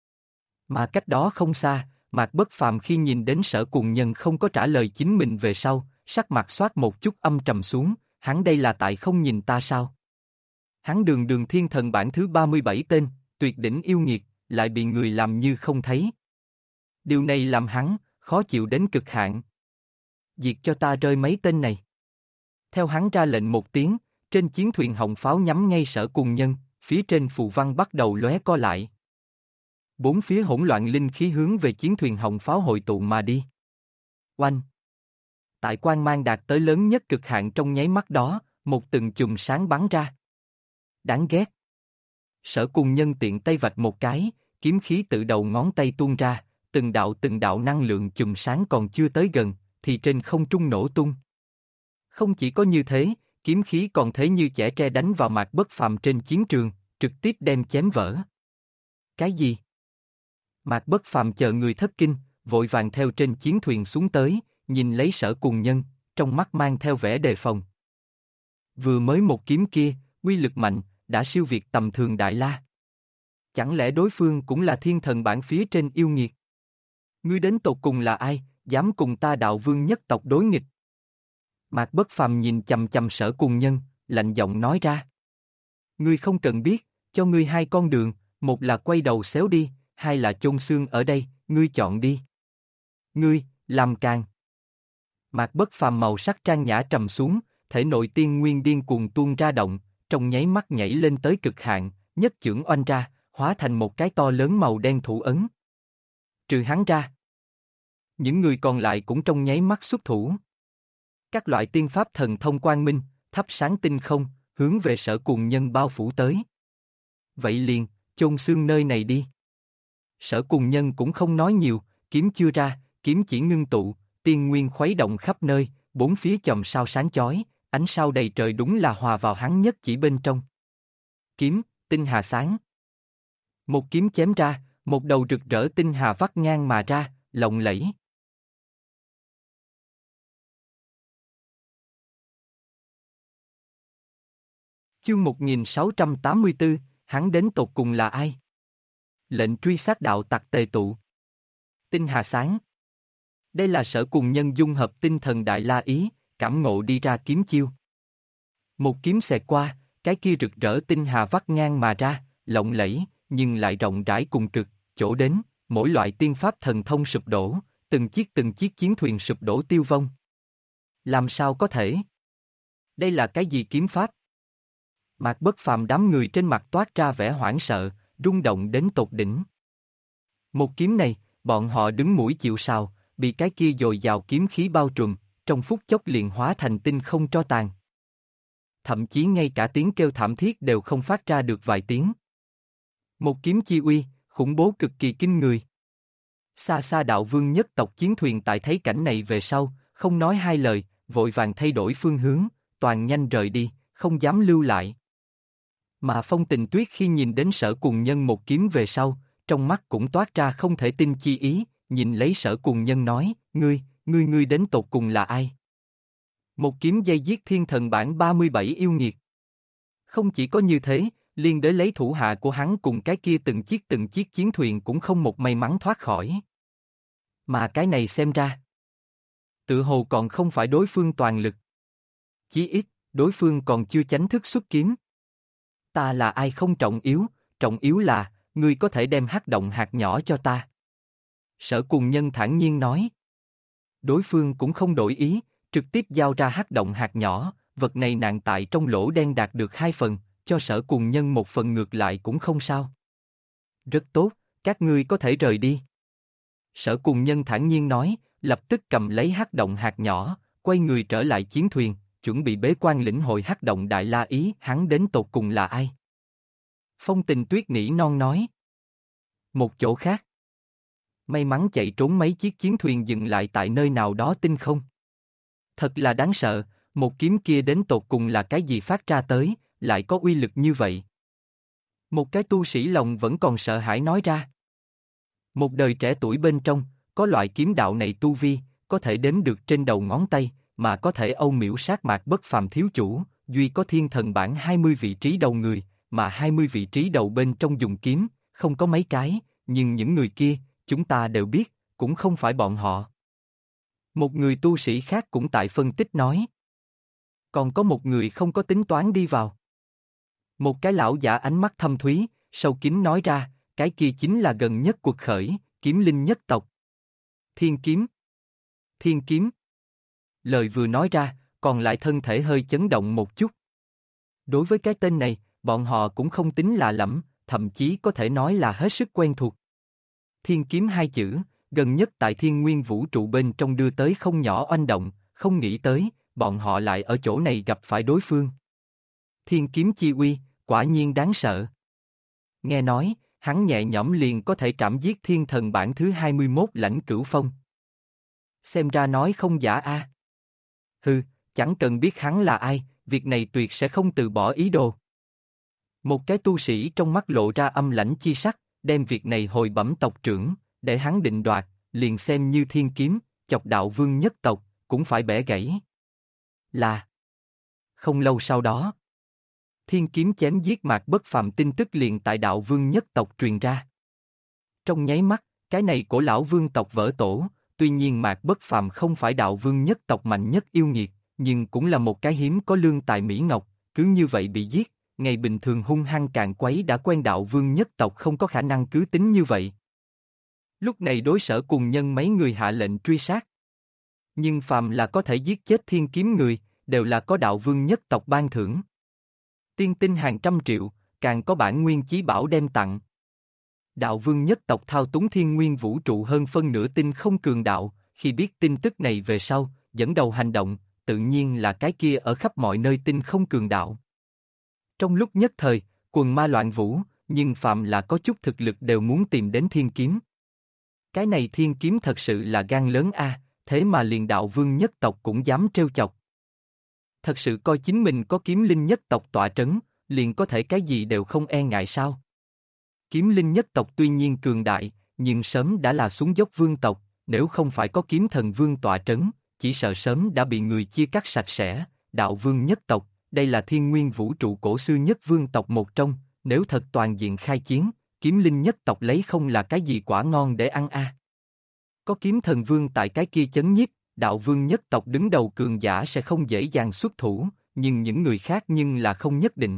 Mà cách đó không xa, Mạc Bất Phàm khi nhìn đến Sở Cùng Nhân không có trả lời chính mình về sau, sắc mặt xoát một chút âm trầm xuống, hắn đây là tại không nhìn ta sao? Hắn đường đường thiên thần bảng thứ 37 tên, tuyệt đỉnh yêu nghiệt, lại bị người làm như không thấy. Điều này làm hắn, khó chịu đến cực hạn. Diệt cho ta rơi mấy tên này. Theo hắn ra lệnh một tiếng, Trên chiến thuyền hồng pháo nhắm ngay Sở Cùng Nhân, phía trên phù văn bắt đầu lóe co lại. Bốn phía hỗn loạn linh khí hướng về chiến thuyền hồng pháo hội tụ mà đi. Oanh! Tại quang mang đạt tới lớn nhất cực hạn trong nháy mắt đó, một từng chùm sáng bắn ra. Đáng ghét! Sở Cùng Nhân tiện tay vạch một cái, kiếm khí tự đầu ngón tay tuôn ra, từng đạo năng lượng chùm sáng còn chưa tới gần, thì trên không trung nổ tung. Không chỉ có như thế, kiếm khí còn thế như chẻ tre đánh vào Mạc Bất Phàm trên chiến trường, trực tiếp đem chém vỡ. Cái gì? Mạc Bất Phàm chờ người thất kinh, vội vàng theo trên chiến thuyền xuống tới, nhìn lấy Sở Cùng Nhân, trong mắt mang theo vẻ đề phòng. Vừa mới một kiếm kia, uy lực mạnh, đã siêu việt tầm thường Đại La. Chẳng lẽ đối phương cũng là thiên thần bản phía trên yêu nghiệt? Ngươi đến tột cùng là ai, dám cùng ta Đạo Vương nhất tộc đối nghịch? Mạc Bất Phàm nhìn chằm chằm Sở Cùng Nhân, lạnh giọng nói ra. Ngươi không cần biết, cho ngươi hai con đường, một là quay đầu xéo đi, hai là chôn xương ở đây, ngươi chọn đi. Ngươi, làm càng. Mạc Bất Phàm màu sắc trang nhã trầm xuống, thể nội tiên nguyên điên cuồng tuôn ra động, trong nháy mắt nhảy lên tới cực hạn, nhất chưởng oanh ra, hóa thành một cái to lớn màu đen thủ ấn. Trừ hắn ra, những người còn lại cũng trong nháy mắt xuất thủ. Các loại tiên pháp thần thông quang minh, thắp sáng tinh không, hướng về Sở Cùng Nhân bao phủ tới. Vậy liền, chôn xương nơi này đi. Sở Cùng Nhân cũng không nói nhiều, kiếm chưa ra, kiếm chỉ ngưng tụ, tiên nguyên khuấy động khắp nơi, bốn phía chòm sao sáng chói, ánh sao đầy trời đúng là hòa vào hắn nhất chỉ bên trong. Kiếm, tinh hà sáng. Một kiếm chém ra, một đầu rực rỡ tinh hà vắt ngang mà ra, lộng lẫy. Chương 1684, hắn đến tột cùng là ai? Lệnh truy sát đạo tặc tề tụ. Tinh hà sáng. Đây là Sở Cùng Nhân dung hợp tinh thần Đại La Ý, cảm ngộ đi ra kiếm chiêu. Một kiếm xẹt qua, cái kia rực rỡ tinh hà vắt ngang mà ra, lộng lẫy, nhưng lại rộng rãi cùng cực, chỗ đến, mỗi loại tiên pháp thần thông sụp đổ, từng chiếc chiến thuyền sụp đổ tiêu vong. Làm sao có thể? Đây là cái gì kiếm pháp? Mạc Bất Phàm đám người trên mặt toát ra vẻ hoảng sợ, rung động đến tột đỉnh. Một kiếm này, bọn họ đứng mũi chịu sào, bị cái kia dồi dào kiếm khí bao trùm, trong phút chốc liền hóa thành tinh không tro tàn. Thậm chí ngay cả tiếng kêu thảm thiết đều không phát ra được vài tiếng. Một kiếm chi uy, khủng bố cực kỳ kinh người. Xa xa Đạo Vương nhất tộc chiến thuyền tại thấy cảnh này về sau, không nói hai lời, vội vàng thay đổi phương hướng, toàn nhanh rời đi, không dám lưu lại. Mà Phong Tình Tuyết khi nhìn đến Sở Cùng Nhân một kiếm về sau, trong mắt cũng toát ra không thể tin chi ý, nhìn lấy Sở Cùng Nhân nói, ngươi đến tột cùng là ai? Một kiếm dây giết thiên thần bản 37 yêu nghiệt. Không chỉ có như thế, liên đới lấy thủ hạ của hắn cùng cái kia từng chiếc chiến thuyền cũng không một may mắn thoát khỏi. Mà cái này xem ra, tự hồ còn không phải đối phương toàn lực. Chí ít, đối phương còn chưa chánh thức xuất kiếm. Ta là ai không trọng yếu là, ngươi có thể đem hắc động hạt nhỏ cho ta. Sở Cùng Nhân thản nhiên nói. Đối phương cũng không đổi ý, trực tiếp giao ra hắc động hạt nhỏ, vật này nạn tại trong lỗ đen đạt được 2 phần, cho Sở Cùng Nhân 1 phần ngược lại cũng không sao. Rất tốt, các ngươi có thể rời đi. Sở Cùng Nhân thản nhiên nói, lập tức cầm lấy hắc động hạt nhỏ, quay người trở lại chiến thuyền, chuẩn bị bế quan lĩnh hội hắc động Đại La Ý, hắn đến tột cùng là ai? Phong Tình Tuyết nỉ non nói. Một chỗ khác. May mắn chạy trốn mấy chiếc chiến thuyền dừng lại tại nơi nào đó tinh không. Thật là đáng sợ, một kiếm kia đến tột cùng là cái gì phát ra tới, lại có uy lực như vậy. Một cái tu sĩ lòng vẫn còn sợ hãi nói ra. Một đời trẻ tuổi bên trong, có loại kiếm đạo này tu vi, có thể đếm được trên đầu ngón tay, mà có thể âu miễu sát Mạc Bất Phàm thiếu chủ, duy có thiên thần bản 20 vị trí đầu người, mà 20 vị trí đầu bên trong dùng kiếm, không có mấy cái, nhưng những người kia, chúng ta đều biết, cũng không phải bọn họ. Một người tu sĩ khác cũng tại phân tích nói. Còn có một người không có tính toán đi vào. Một cái lão giả ánh mắt thâm thúy, sâu kín nói ra, cái kia chính là gần nhất cuộc khởi, kiếm linh nhất tộc. Thiên kiếm. Thiên kiếm. Lời vừa nói ra, còn lại thân thể hơi chấn động một chút. Đối với cái tên này, bọn họ cũng không tính lạ lẫm, thậm chí có thể nói là hết sức quen thuộc. Thiên kiếm hai chữ, gần nhất tại thiên nguyên vũ trụ bên trong đưa tới không nhỏ oanh động, không nghĩ tới, bọn họ lại ở chỗ này gặp phải đối phương. Thiên kiếm chi uy, quả nhiên đáng sợ. Nghe nói, hắn nhẹ nhõm liền có thể trảm giết thiên thần bản thứ 21 lãnh cửu phong. Xem ra nói không giả a. Hừ, chẳng cần biết hắn là ai, việc này tuyệt sẽ không từ bỏ ý đồ. Một cái tu sĩ trong mắt lộ ra âm lãnh chi sắc, đem việc này hồi bẩm tộc trưởng, để hắn định đoạt, liền xem như thiên kiếm, chọc đạo vương nhất tộc, cũng phải bẻ gãy. Là. Không lâu sau đó, thiên kiếm chém giết Mạc Bất Phàm tin tức liền tại đạo vương nhất tộc truyền ra. Trong nháy mắt, cái này của lão vương tộc vỡ tổ, tuy nhiên Mạc Bất Phàm không phải đạo vương nhất tộc mạnh nhất yêu nghiệt, nhưng cũng là một cái hiếm có lương tài mỹ ngọc, cứ như vậy bị giết, ngày bình thường hung hăng càn quấy đã quen đạo vương nhất tộc không có khả năng cứ tính như vậy. Lúc này đối sở cùng nhân mấy người hạ lệnh truy sát. Nhưng phàm là có thể giết chết thiên kiếm người, đều là có đạo vương nhất tộc ban thưởng. Tiên tinh hàng trăm triệu, càng có bản nguyên chí bảo đem tặng. Đạo vương nhất tộc thao túng thiên nguyên vũ trụ hơn phân nửa tinh không cường đạo, khi biết tin tức này về sau, dẫn đầu hành động, tự nhiên là cái kia ở khắp mọi nơi tinh không cường đạo. Trong lúc nhất thời, quần ma loạn vũ, nhưng phạm là có chút thực lực đều muốn tìm đến thiên kiếm. Cái này thiên kiếm thật sự là gan lớn a, thế mà liền đạo vương nhất tộc cũng dám trêu chọc. Thật sự coi chính mình có kiếm linh nhất tộc tọa trấn, liền có thể cái gì đều không e ngại sao. Kiếm linh nhất tộc tuy nhiên cường đại, nhưng sớm đã là xuống dốc vương tộc, nếu không phải có kiếm thần vương tọa trấn, chỉ sợ sớm đã bị người chia cắt sạch sẽ. Đạo vương nhất tộc, đây là thiên nguyên vũ trụ cổ xưa nhất vương tộc một trong, nếu thật toàn diện khai chiến, kiếm linh nhất tộc lấy không là cái gì quả ngon để ăn a. Có kiếm thần vương tại cái kia chấn nhiếp, đạo vương nhất tộc đứng đầu cường giả sẽ không dễ dàng xuất thủ, nhưng những người khác nhưng là không nhất định.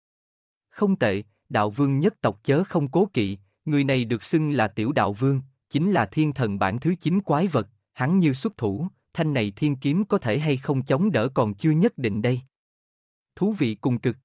Không tệ, đạo vương nhất tộc chớ không cố kỵ, người này được xưng là tiểu đạo vương, chính là thiên thần bản thứ 9 quái vật, hắn như xuất thủ, thanh này thiên kiếm có thể hay không chống đỡ còn chưa nhất định đây. Thú vị cùng cực.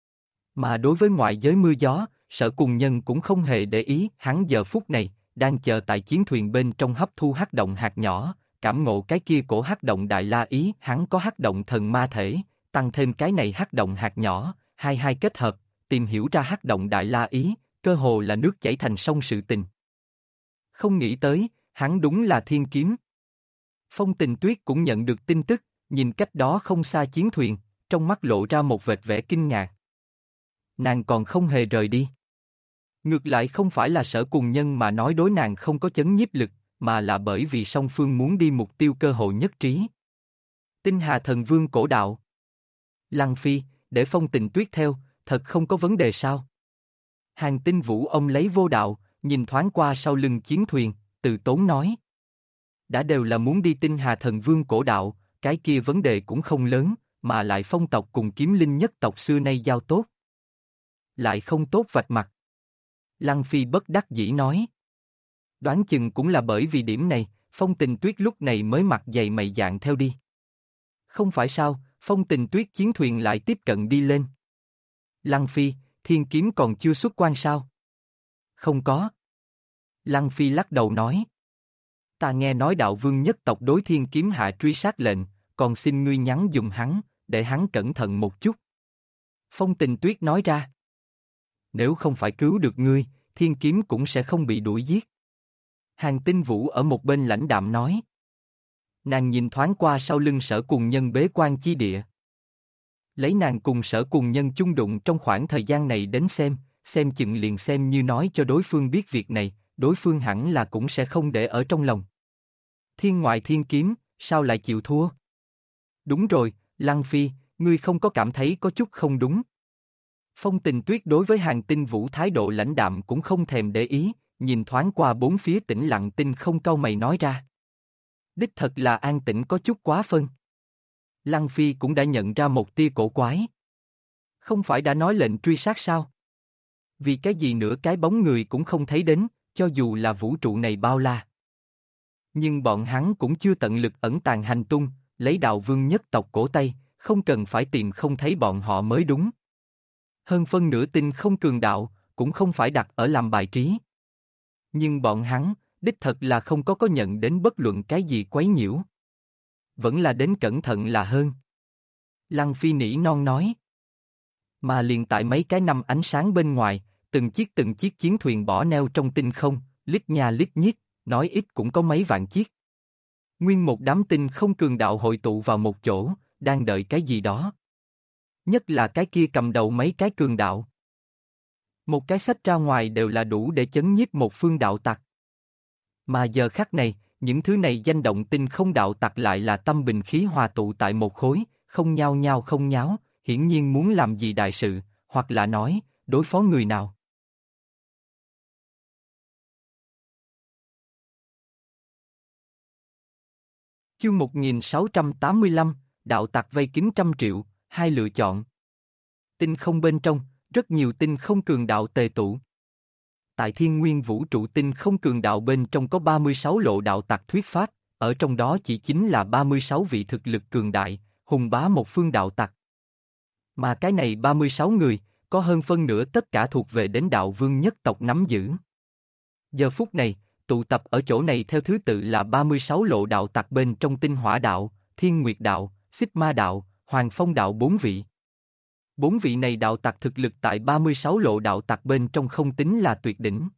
Mà đối với ngoại giới mưa gió, sở cùng nhân cũng không hề để ý, hắn giờ phút này, đang chờ tại chiến thuyền bên trong hấp thu hắc động hạt nhỏ, cảm ngộ cái kia cổ hắc động đại la ý, hắn có hắc động thần ma thể, tăng thêm cái này hắc động hạt nhỏ, hai kết hợp, tìm hiểu ra hắc động đại la ý, cơ hồ là nước chảy thành sông sự tình. Không nghĩ tới, hắn đúng là thiên kiếm. Phong Tình Tuyết cũng nhận được tin tức, nhìn cách đó không xa chiến thuyền, trong mắt lộ ra một vệt vẻ kinh ngạc. Nàng còn không hề rời đi. Ngược lại không phải là sở cùng nhân mà nói đối nàng không có chấn nhiếp lực, mà là bởi vì song phương muốn đi mục tiêu cơ hội nhất trí. Tinh Hà Thần Vương cổ đạo. Lăng Phi, để Phong Tình Tuyết theo, thật không có vấn đề sao? Hàng Tinh Vũ ông lấy vô đạo, nhìn thoáng qua sau lưng chiến thuyền, từ tốn nói. Đã đều là muốn đi Tinh Hà Thần Vương cổ đạo, cái kia vấn đề cũng không lớn, mà lại Phong tộc cùng kiếm linh nhất tộc xưa nay giao tốt. Lại không tốt vạch mặt. Lăng Phi bất đắc dĩ nói. Đoán chừng cũng là bởi vì điểm này, Phong Tình Tuyết lúc này mới mặc dày mày dạn theo đi. Không phải sao, Phong Tình Tuyết chiến thuyền lại tiếp cận đi lên. Lăng Phi, thiên kiếm còn chưa xuất quan sao? Không có. Lăng Phi lắc đầu nói. Ta nghe nói đạo vương nhất tộc đối thiên kiếm hạ truy sát lệnh, còn xin ngươi nhắn dùng hắn, để hắn cẩn thận một chút. Phong Tình Tuyết nói ra. Nếu không phải cứu được ngươi, thiên kiếm cũng sẽ không bị đuổi giết. Hàng Tinh Vũ ở một bên lãnh đạm nói. Nàng nhìn thoáng qua sau lưng sở cùng nhân bế quan chi địa. Lấy nàng cùng sở cùng nhân chung đụng trong khoảng thời gian này đến xem chừng liền xem như nói cho đối phương biết việc này, đối phương hẳn là cũng sẽ không để ở trong lòng. Thiên ngoại thiên kiếm, sao lại chịu thua? Đúng rồi, Lăng Phi, ngươi không có cảm thấy có chút không đúng. Phong Tình Tuyết đối với Hàng Tinh Vũ thái độ lãnh đạm cũng không thèm để ý, nhìn thoáng qua bốn phía tĩnh lặng tinh không cau mày nói ra. Đích thật là an tĩnh có chút quá phân. Lăng Phi cũng đã nhận ra một tia cổ quái. Không phải đã nói lệnh truy sát sao? Vì cái gì nữa cái bóng người cũng không thấy đến, cho dù là vũ trụ này bao la. Nhưng bọn hắn cũng chưa tận lực ẩn tàng hành tung, lấy đạo vương nhất tộc cổ Tây, không cần phải tìm không thấy bọn họ mới đúng, Hơn phân nửa tinh không cường đạo, cũng không phải đặt ở làm bài trí. Nhưng bọn hắn, đích thật là không có nhận đến bất luận cái gì quấy nhiễu. Vẫn là đến cẩn thận là hơn. Lăng Phi nỉ non nói. Mà liền tại mấy cái năm ánh sáng bên ngoài, từng chiếc chiến thuyền bỏ neo trong tinh không, lít nha lít nhít, nói ít cũng có mấy vạn chiếc. Nguyên một đám tinh không cường đạo hội tụ vào một chỗ, đang đợi cái gì đó. Nhất là cái kia cầm đầu mấy cái cường đạo. Một cái xách ra ngoài đều là đủ để chấn nhiếp một phương đạo tặc. Mà giờ khắc này, những thứ này danh động tinh không đạo tặc lại là tâm bình khí hòa tụ tại một khối, không nhao nhao không nháo, hiển nhiên muốn làm gì đại sự, hoặc là nói, đối phó người nào. Chương 1685, đạo tặc vây kín 100 triệu, hai lựa chọn. Tinh không bên trong, rất nhiều tinh không cường đạo tề tụ. Tại thiên nguyên vũ trụ tinh không cường đạo bên trong có 36 lộ đạo tặc thuyết pháp, ở trong đó chỉ chính là 36 vị thực lực cường đại, hùng bá một phương đạo tặc. Mà cái này 36 người, có hơn phân nửa tất cả thuộc về đến đạo vương nhất tộc nắm giữ. Giờ phút này, tụ tập ở chỗ này theo thứ tự là 36 lộ đạo tặc bên trong tinh hỏa đạo, thiên nguyệt đạo, xích ma đạo, hoàng phong đạo 4 vị. 4 vị này đạo tặc thực lực tại 36 lộ đạo tặc bên trong không tính là tuyệt đỉnh.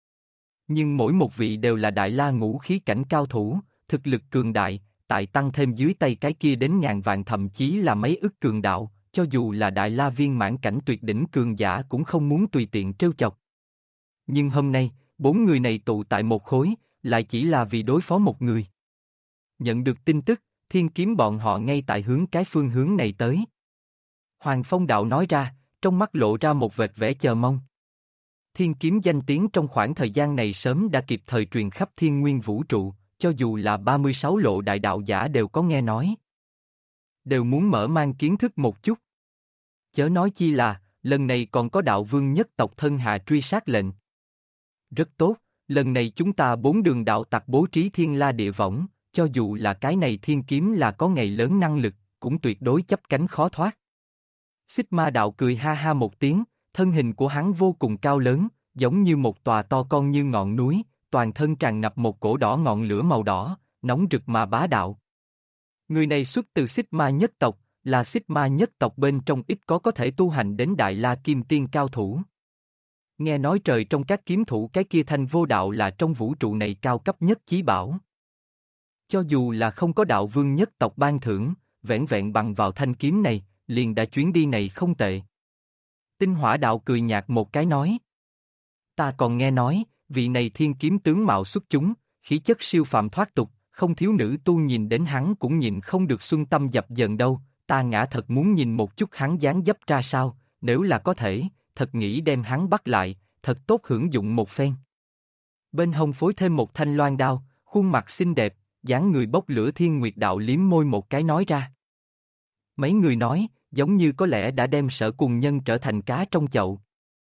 Nhưng mỗi một vị đều là đại la ngũ khí cảnh cao thủ, thực lực cường đại, tại tăng thêm dưới tay cái kia đến ngàn vạn thậm chí là mấy ức cường đạo, cho dù là đại la viên mãn cảnh tuyệt đỉnh cường giả cũng không muốn tùy tiện trêu chọc. Nhưng hôm nay, 4 người này tụ tại một khối, lại chỉ là vì đối phó một người. Nhận được tin tức, thiên kiếm bọn họ ngay tại hướng cái phương hướng này tới. Hoàng Phong Đạo nói ra, trong mắt lộ ra một vệt vẻ chờ mong. Thiên kiếm danh tiếng trong khoảng thời gian này sớm đã kịp thời truyền khắp thiên nguyên vũ trụ, cho dù là 36 lộ đại đạo giả đều có nghe nói. Đều muốn mở mang kiến thức một chút. Chớ nói chi là, lần này còn có đạo vương nhất tộc thân hạ truy sát lệnh. Rất tốt, lần này chúng ta 4 đường đạo tặc bố trí thiên la địa võng, cho dù là cái này thiên kiếm là có ngày lớn năng lực, cũng tuyệt đối chấp cánh khó thoát. Xích ma đạo cười ha ha một tiếng, thân hình của hắn vô cùng cao lớn, giống như một tòa to con như ngọn núi, toàn thân tràn ngập một cổ đỏ ngọn lửa màu đỏ, nóng rực mà bá đạo. Người này xuất từ xích ma nhất tộc, là xích ma nhất tộc bên trong ít có thể tu hành đến đại la kim tiên cao thủ. Nghe nói trời trong các kiếm thủ cái kia thanh vô đạo là trong vũ trụ này cao cấp nhất chí bảo. Cho dù là không có đạo vương nhất tộc ban thưởng, vẹn vẹn bằng vào thanh kiếm này, liền đã chuyến đi này không tệ. Tinh hỏa đạo cười nhạt một cái nói. Ta còn nghe nói, vị này thiên kiếm tướng mạo xuất chúng, khí chất siêu phàm thoát tục, không thiếu nữ tu nhìn đến hắn cũng nhìn không được xuân tâm dập dần đâu, ta ngã thật muốn nhìn một chút hắn dáng dấp ra sao, nếu là có thể, thật nghĩ đem hắn bắt lại, thật tốt hưởng dụng một phen. Bên hông phối thêm một thanh loan đao, khuôn mặt xinh đẹp, dáng người bốc lửa thiên nguyệt đạo liếm môi một cái nói ra. Mấy người nói, giống như có lẽ đã đem Sở Cùng Nhân trở thành cá trong chậu.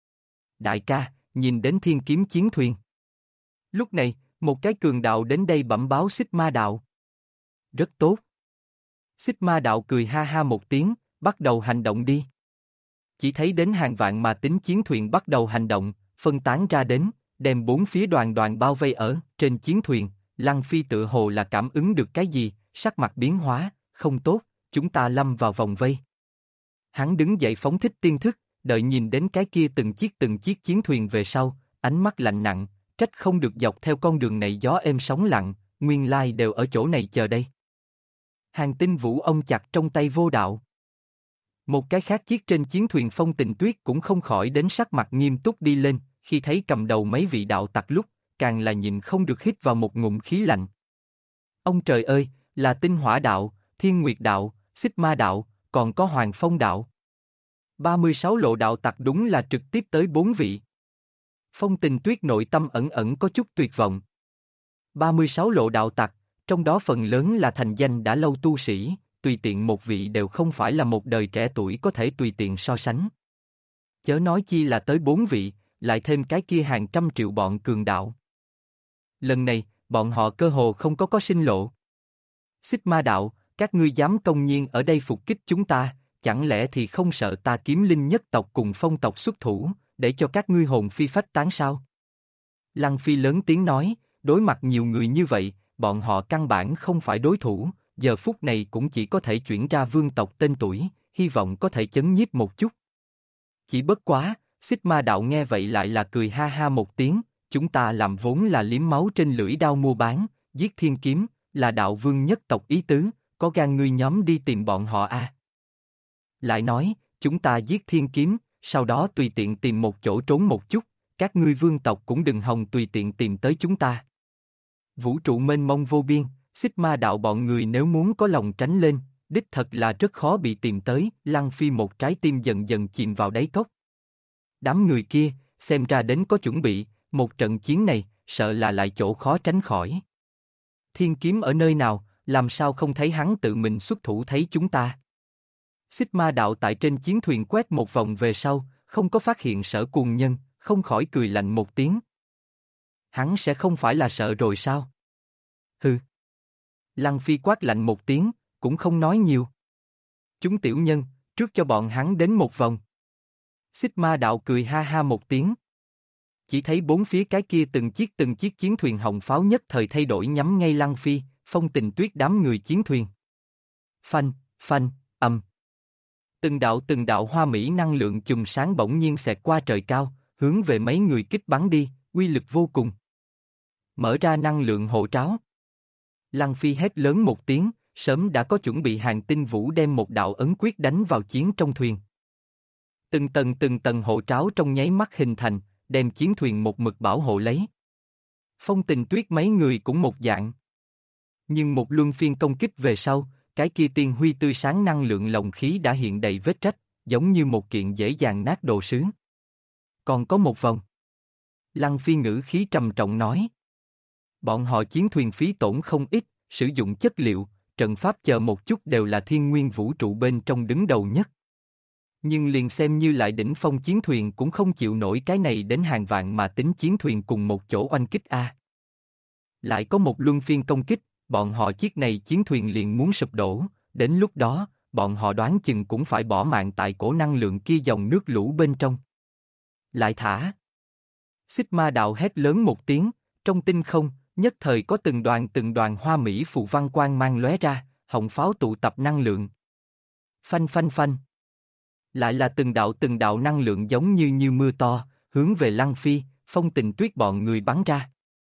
Đại ca, nhìn đến thiên kiếm chiến thuyền. Lúc này, một cái cường đạo đến đây bẩm báo xích ma đạo. Rất tốt. Xích ma đạo cười ha ha một tiếng, bắt đầu hành động đi. Chỉ thấy đến hàng vạn mà tính chiến thuyền bắt đầu hành động, phân tán ra đến, đem bốn phía đoàn đoàn bao vây ở trên chiến thuyền. Lăng Phi tựa hồ là cảm ứng được cái gì, sắc mặt biến hóa, không tốt, chúng ta lâm vào vòng vây. Hắn đứng dậy phóng thích tiên thức, đợi nhìn đến cái kia từng chiếc chiến thuyền về sau, ánh mắt lạnh nặng, trách không được dọc theo con đường này gió êm sóng lặng, nguyên lai đều ở chỗ này chờ đây. Hàng tinh vũ ông chặt trong tay vô đạo. Một cái khác chiếc trên chiến thuyền Phong Tình Tuyết cũng không khỏi đến sắc mặt nghiêm túc đi lên, khi thấy cầm đầu mấy vị đạo tặc lúc, càng là nhìn không được hít vào một ngụm khí lạnh. Ông trời ơi, là tinh hỏa đạo, thiên nguyệt đạo, xích ma đạo, còn có hoàng phong đạo. 36 lộ đạo tặc đúng là trực tiếp tới 4 vị. Phong Tình Tuyết nội tâm ẩn ẩn có chút tuyệt vọng. 36 lộ đạo tặc, trong đó phần lớn là thành danh đã lâu tu sĩ, tùy tiện một vị đều không phải là một đời trẻ tuổi có thể tùy tiện so sánh. Chớ nói chi là tới 4 vị, lại thêm cái kia hàng trăm triệu bọn cường đạo. Lần này, bọn họ cơ hồ không có sinh lộ. Xích ma đạo, các ngươi dám công nhiên ở đây phục kích chúng ta, chẳng lẽ thì không sợ ta kiếm linh nhất tộc cùng phong tộc xuất thủ, để cho các ngươi hồn phi phách tán sao? Lăng Phi lớn tiếng nói, đối mặt nhiều người như vậy, bọn họ căn bản không phải đối thủ, giờ phút này cũng chỉ có thể chuyển ra vương tộc tên tuổi, hy vọng có thể chấn nhiếp một chút. Chỉ bất quá, Xích Ma Đạo nghe vậy lại là cười ha ha một tiếng, chúng ta làm vốn là liếm máu trên lưỡi đao mua bán, giết thiên kiếm, là đạo vương nhất tộc ý tứ, có gan ngươi nhóm đi tìm bọn họ à? Lại nói, chúng ta giết thiên kiếm, sau đó tùy tiện tìm một chỗ trốn một chút, các ngươi vương tộc cũng đừng hòng tùy tiện tìm tới chúng ta. Vũ trụ mênh mông vô biên, Xích Ma Đạo bọn người nếu muốn có lòng tránh lên, đích thật là rất khó bị tìm tới, Lăng Phi một trái tim dần dần chìm vào đáy cốc. Đám người kia, xem ra đến có chuẩn bị, một trận chiến này, sợ là lại chỗ khó tránh khỏi. Thiên kiếm ở nơi nào, làm sao không thấy hắn tự mình xuất thủ thấy chúng ta? Xích Ma Đạo tại trên chiến thuyền quét một vòng về sau, không có phát hiện Sở Cuồng Nhân, không khỏi cười lạnh một tiếng. Hắn sẽ không phải là sợ rồi sao? Hừ. Lăng Phi quát lạnh một tiếng, cũng không nói nhiều. Chúng tiểu nhân, trước cho bọn hắn đến một vòng. Xích Ma Đạo cười ha ha một tiếng. Chỉ thấy bốn phía cái kia từng chiếc chiến thuyền hồng pháo nhất thời thay đổi nhắm ngay Lăng Phi, Phong Tình Tuyết đám người chiến thuyền. Phanh, phanh, ầm. Từng đạo hoa mỹ năng lượng chùm sáng bỗng nhiên xẹt qua trời cao, hướng về mấy người kích bắn đi, uy lực vô cùng. Mở ra năng lượng hộ tráo. Lăng Phi hét lớn một tiếng, sớm đã có chuẩn bị hàng tinh vũ đem một đạo ấn quyết đánh vào chiến trong thuyền. Từng tầng hộ tráo trong nháy mắt hình thành, đem chiến thuyền một mực bảo hộ lấy. Phong Tình Tuyết mấy người cũng một dạng. Nhưng một luân phiên công kích về sau, cái kia tiên huy tươi sáng năng lượng lồng khí đã hiện đầy vết rách, giống như một kiện dễ dàng nát đồ sứ. Còn có một vòng. Lăng Phi ngữ khí trầm trọng nói. Bọn họ chiến thuyền phí tổn không ít, sử dụng chất liệu, trận pháp chờ một chút đều là thiên nguyên vũ trụ bên trong đứng đầu nhất. Nhưng liền xem như lại đỉnh phong chiến thuyền cũng không chịu nổi cái này đến hàng vạn mà tính chiến thuyền cùng một chỗ oanh kích a. Lại có một luân phiên công kích, bọn họ chiếc này chiến thuyền liền muốn sụp đổ, đến lúc đó, bọn họ đoán chừng cũng phải bỏ mạng tại cổ năng lượng kia dòng nước lũ bên trong. Lại thả. Xích Ma Đạo hét lớn một tiếng, trong tinh không, nhất thời có từng đoàn hoa mỹ phù văn quang mang lóe ra, hồng pháo tụ tập năng lượng. Phanh phanh phanh. Lại là từng đạo năng lượng giống như mưa to, hướng về Lăng Phi, Phong Tình Tuyết bọn người bắn ra.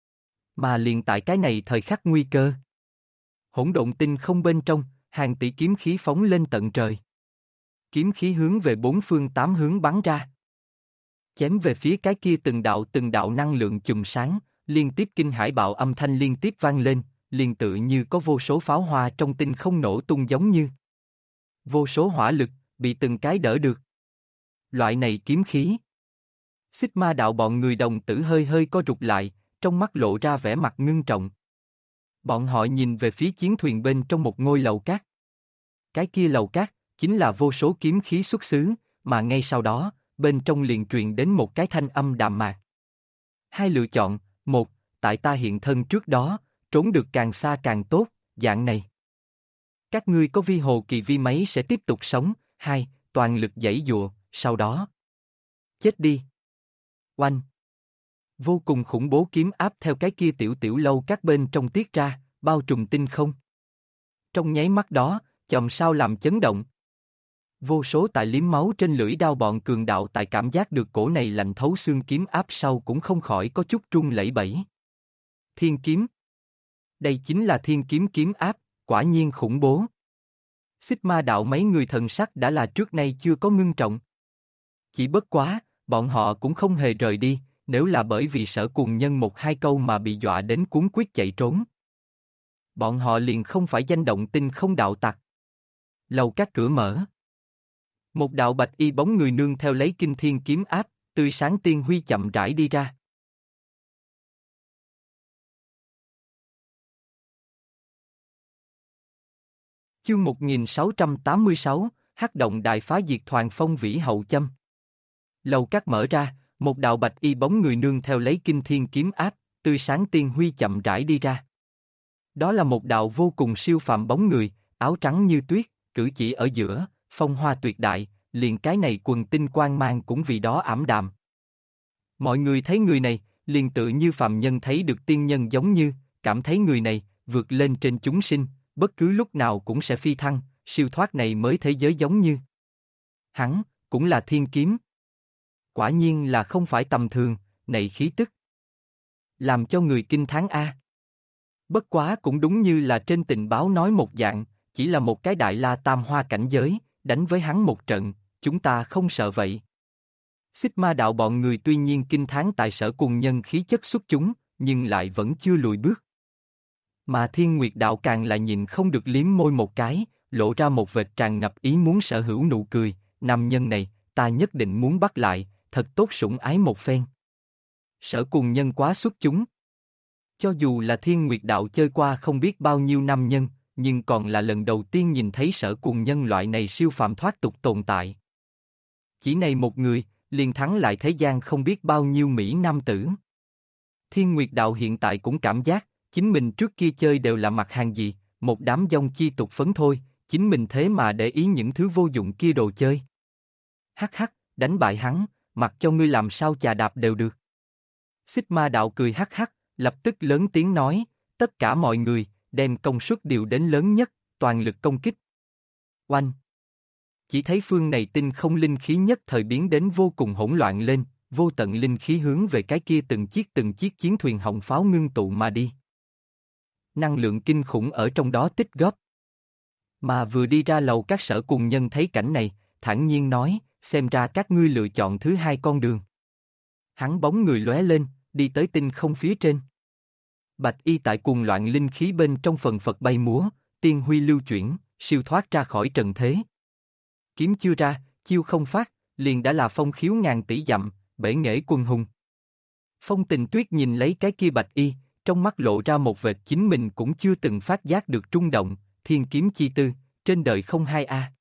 Mà liền tại cái này thời khắc nguy cơ. Hỗn độn tinh không bên trong, hàng tỷ kiếm khí phóng lên tận trời. Kiếm khí hướng về bốn phương tám hướng bắn ra. Chém về phía cái kia từng đạo năng lượng chùm sáng, liên tiếp kinh hải bạo âm thanh liên tiếp vang lên, liền tự như có vô số pháo hoa trong tinh không nổ tung giống như. Vô số hỏa lực, bị từng cái đỡ được. Loại này kiếm khí. Xích Ma Đạo bọn người đồng tử hơi hơi co rụt lại, trong mắt lộ ra vẻ mặt ngưng trọng. Bọn họ nhìn về phía chiến thuyền bên trong một ngôi lầu cát. Cái kia lầu cát, chính là vô số kiếm khí xuất xứ, mà ngay sau đó, bên trong liền truyền đến một cái thanh âm đạm mạc. Hai lựa chọn, một, tại ta hiện thân trước đó, trốn được càng xa càng tốt, dạng này. Các ngươi có vi hồ kỳ vi máy sẽ tiếp tục sống, hai, toàn lực giãy giụa, sau đó. Chết đi. Oanh. Vô cùng khủng bố kiếm áp theo cái kia tiểu lâu các bên trong tiết ra, bao trùm tinh không. Trong nháy mắt đó, chòm sao làm chấn động. Vô số tại liếm máu trên lưỡi đao bọn cường đạo tại cảm giác được cổ này lạnh thấu xương kiếm áp sau cũng không khỏi có chút run lẩy bẩy. Thiên kiếm. Đây chính là thiên kiếm kiếm áp, quả nhiên khủng bố. Xích Ma Đạo mấy người thần sắc đã là trước nay chưa có ngưng trọng. Chỉ bất quá, bọn họ cũng không hề rời đi, nếu là bởi vì Sở Cuồng Nhân một hai câu mà bị dọa đến cuống quýt chạy trốn. Bọn họ liền không phải danh động tinh không đạo tặc. Lầu các cửa mở. Một đạo bạch y bóng người nương theo lấy kinh thiên kiếm áp, tươi sáng tiên huy chậm rãi đi ra. Chương 1686, Hắc động đại phá diệt Thoàn Phong Vĩ Hậu Châm. Lầu các mở ra, một đạo bạch y bóng người nương theo lấy kinh thiên kiếm áp, tươi sáng tiên huy chậm rãi đi ra. Đó là một đạo vô cùng siêu phàm bóng người, áo trắng như tuyết, cử chỉ ở giữa, phong hoa tuyệt đại, liền cái này quần tinh quang mang cũng vì đó ảm đạm. Mọi người thấy người này, liền tự như phàm nhân thấy được tiên nhân giống như, cảm thấy người này, vượt lên trên chúng sinh, bất cứ lúc nào cũng sẽ phi thăng, siêu thoát này mới thế giới giống như. Hắn, cũng là thiên kiếm. Quả nhiên là không phải tầm thường, này khí tức. Làm cho người kinh thán a. Bất quá cũng đúng như là trên tình báo nói một dạng, chỉ là một cái đại la tam hoa cảnh giới, đánh với hắn một trận, chúng ta không sợ vậy. Xích Ma đạo bọn người tuy nhiên kinh thán tại Sở Cùng Nhân khí chất xuất chúng, nhưng lại vẫn chưa lùi bước. Mà Thiên Nguyệt đạo càng lại nhìn không được liếm môi một cái, lộ ra một vệt tràn ngập ý muốn sở hữu nụ cười, nam nhân này, ta nhất định muốn bắt lại, thật tốt sủng ái một phen. Sở Cùng Nhân quá xuất chúng. Cho dù là Thiên Nguyệt đạo chơi qua không biết bao nhiêu nam nhân, nhưng còn là lần đầu tiên nhìn thấy Sở Cùng Nhân loại này siêu phàm thoát tục tồn tại. Chỉ này một người, liền thắng lại thế gian không biết bao nhiêu Mỹ nam tử. Thiên Nguyệt đạo hiện tại cũng cảm giác, chính mình trước kia chơi đều là mặt hàng gì, một đám dông chi tục phấn thôi, chính mình thế mà để ý những thứ vô dụng kia đồ chơi. Hắc hắc, đánh bại hắn, mặc cho ngươi làm sao chà đạp đều được. Xích Ma đạo cười hắc hắc, lập tức lớn tiếng nói, tất cả mọi người, đem công suất điều đến lớn nhất, toàn lực công kích. Oanh! Chỉ thấy phương này tinh không linh khí nhất thời biến đến vô cùng hỗn loạn lên, vô tận linh khí hướng về cái kia từng chiếc chiến thuyền hồng pháo ngưng tụ mà đi. Năng lượng kinh khủng ở trong đó tích góp. Mà vừa đi ra lầu các Sở Cùng Nhân thấy cảnh này, thản nhiên nói, xem ra các ngươi lựa chọn thứ hai con đường. Hắn bóng người lóe lên, đi tới tinh không phía trên. Bạch y tại cuồng loạn linh khí bên trong phần phật bay múa, tiên huy lưu chuyển, siêu thoát ra khỏi trần thế. Kiếm chưa ra, chiêu không phát, liền đã là phong khiếu ngàn tỷ dặm, bể nghệ quân hùng. Phong Tình Tuyết nhìn lấy cái kia bạch y, trong mắt lộ ra một vệt chính mình cũng chưa từng phát giác được trung động, thiên kiếm chi tư, trên đời không hai a.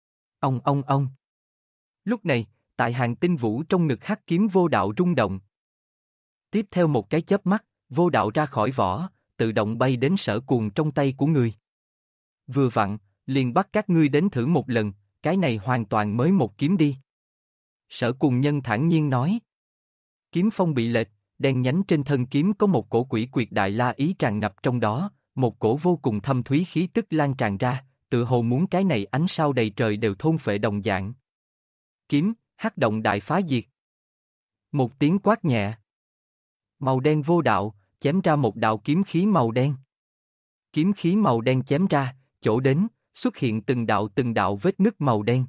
Ông. Lúc này, tại hàng tinh vũ trong ngực hắc kiếm vô đạo rung động. Tiếp theo một cái chớp mắt, vô đạo ra khỏi vỏ, tự động bay đến Sở Cuồng trong tay của người. Vừa vặn, liền bắt các ngươi đến thử một lần, cái này hoàn toàn mới một kiếm đi. Sở Cùng Nhân thản nhiên nói. Kiếm phong bị lệch, đen nhánh trên thân kiếm có một cổ quỷ quyệt đại la ý tràn ngập trong đó, một cổ vô cùng thâm thúy khí tức lan tràn ra, tự hồ muốn cái này ánh sao đầy trời đều thôn phệ đồng dạng. Kiếm, hắc động đại phá diệt. Một tiếng quát nhẹ. Màu đen vô đạo, chém ra một đạo kiếm khí màu đen. Kiếm khí màu đen chém ra, chỗ đến, xuất hiện từng đạo vết nứt màu đen.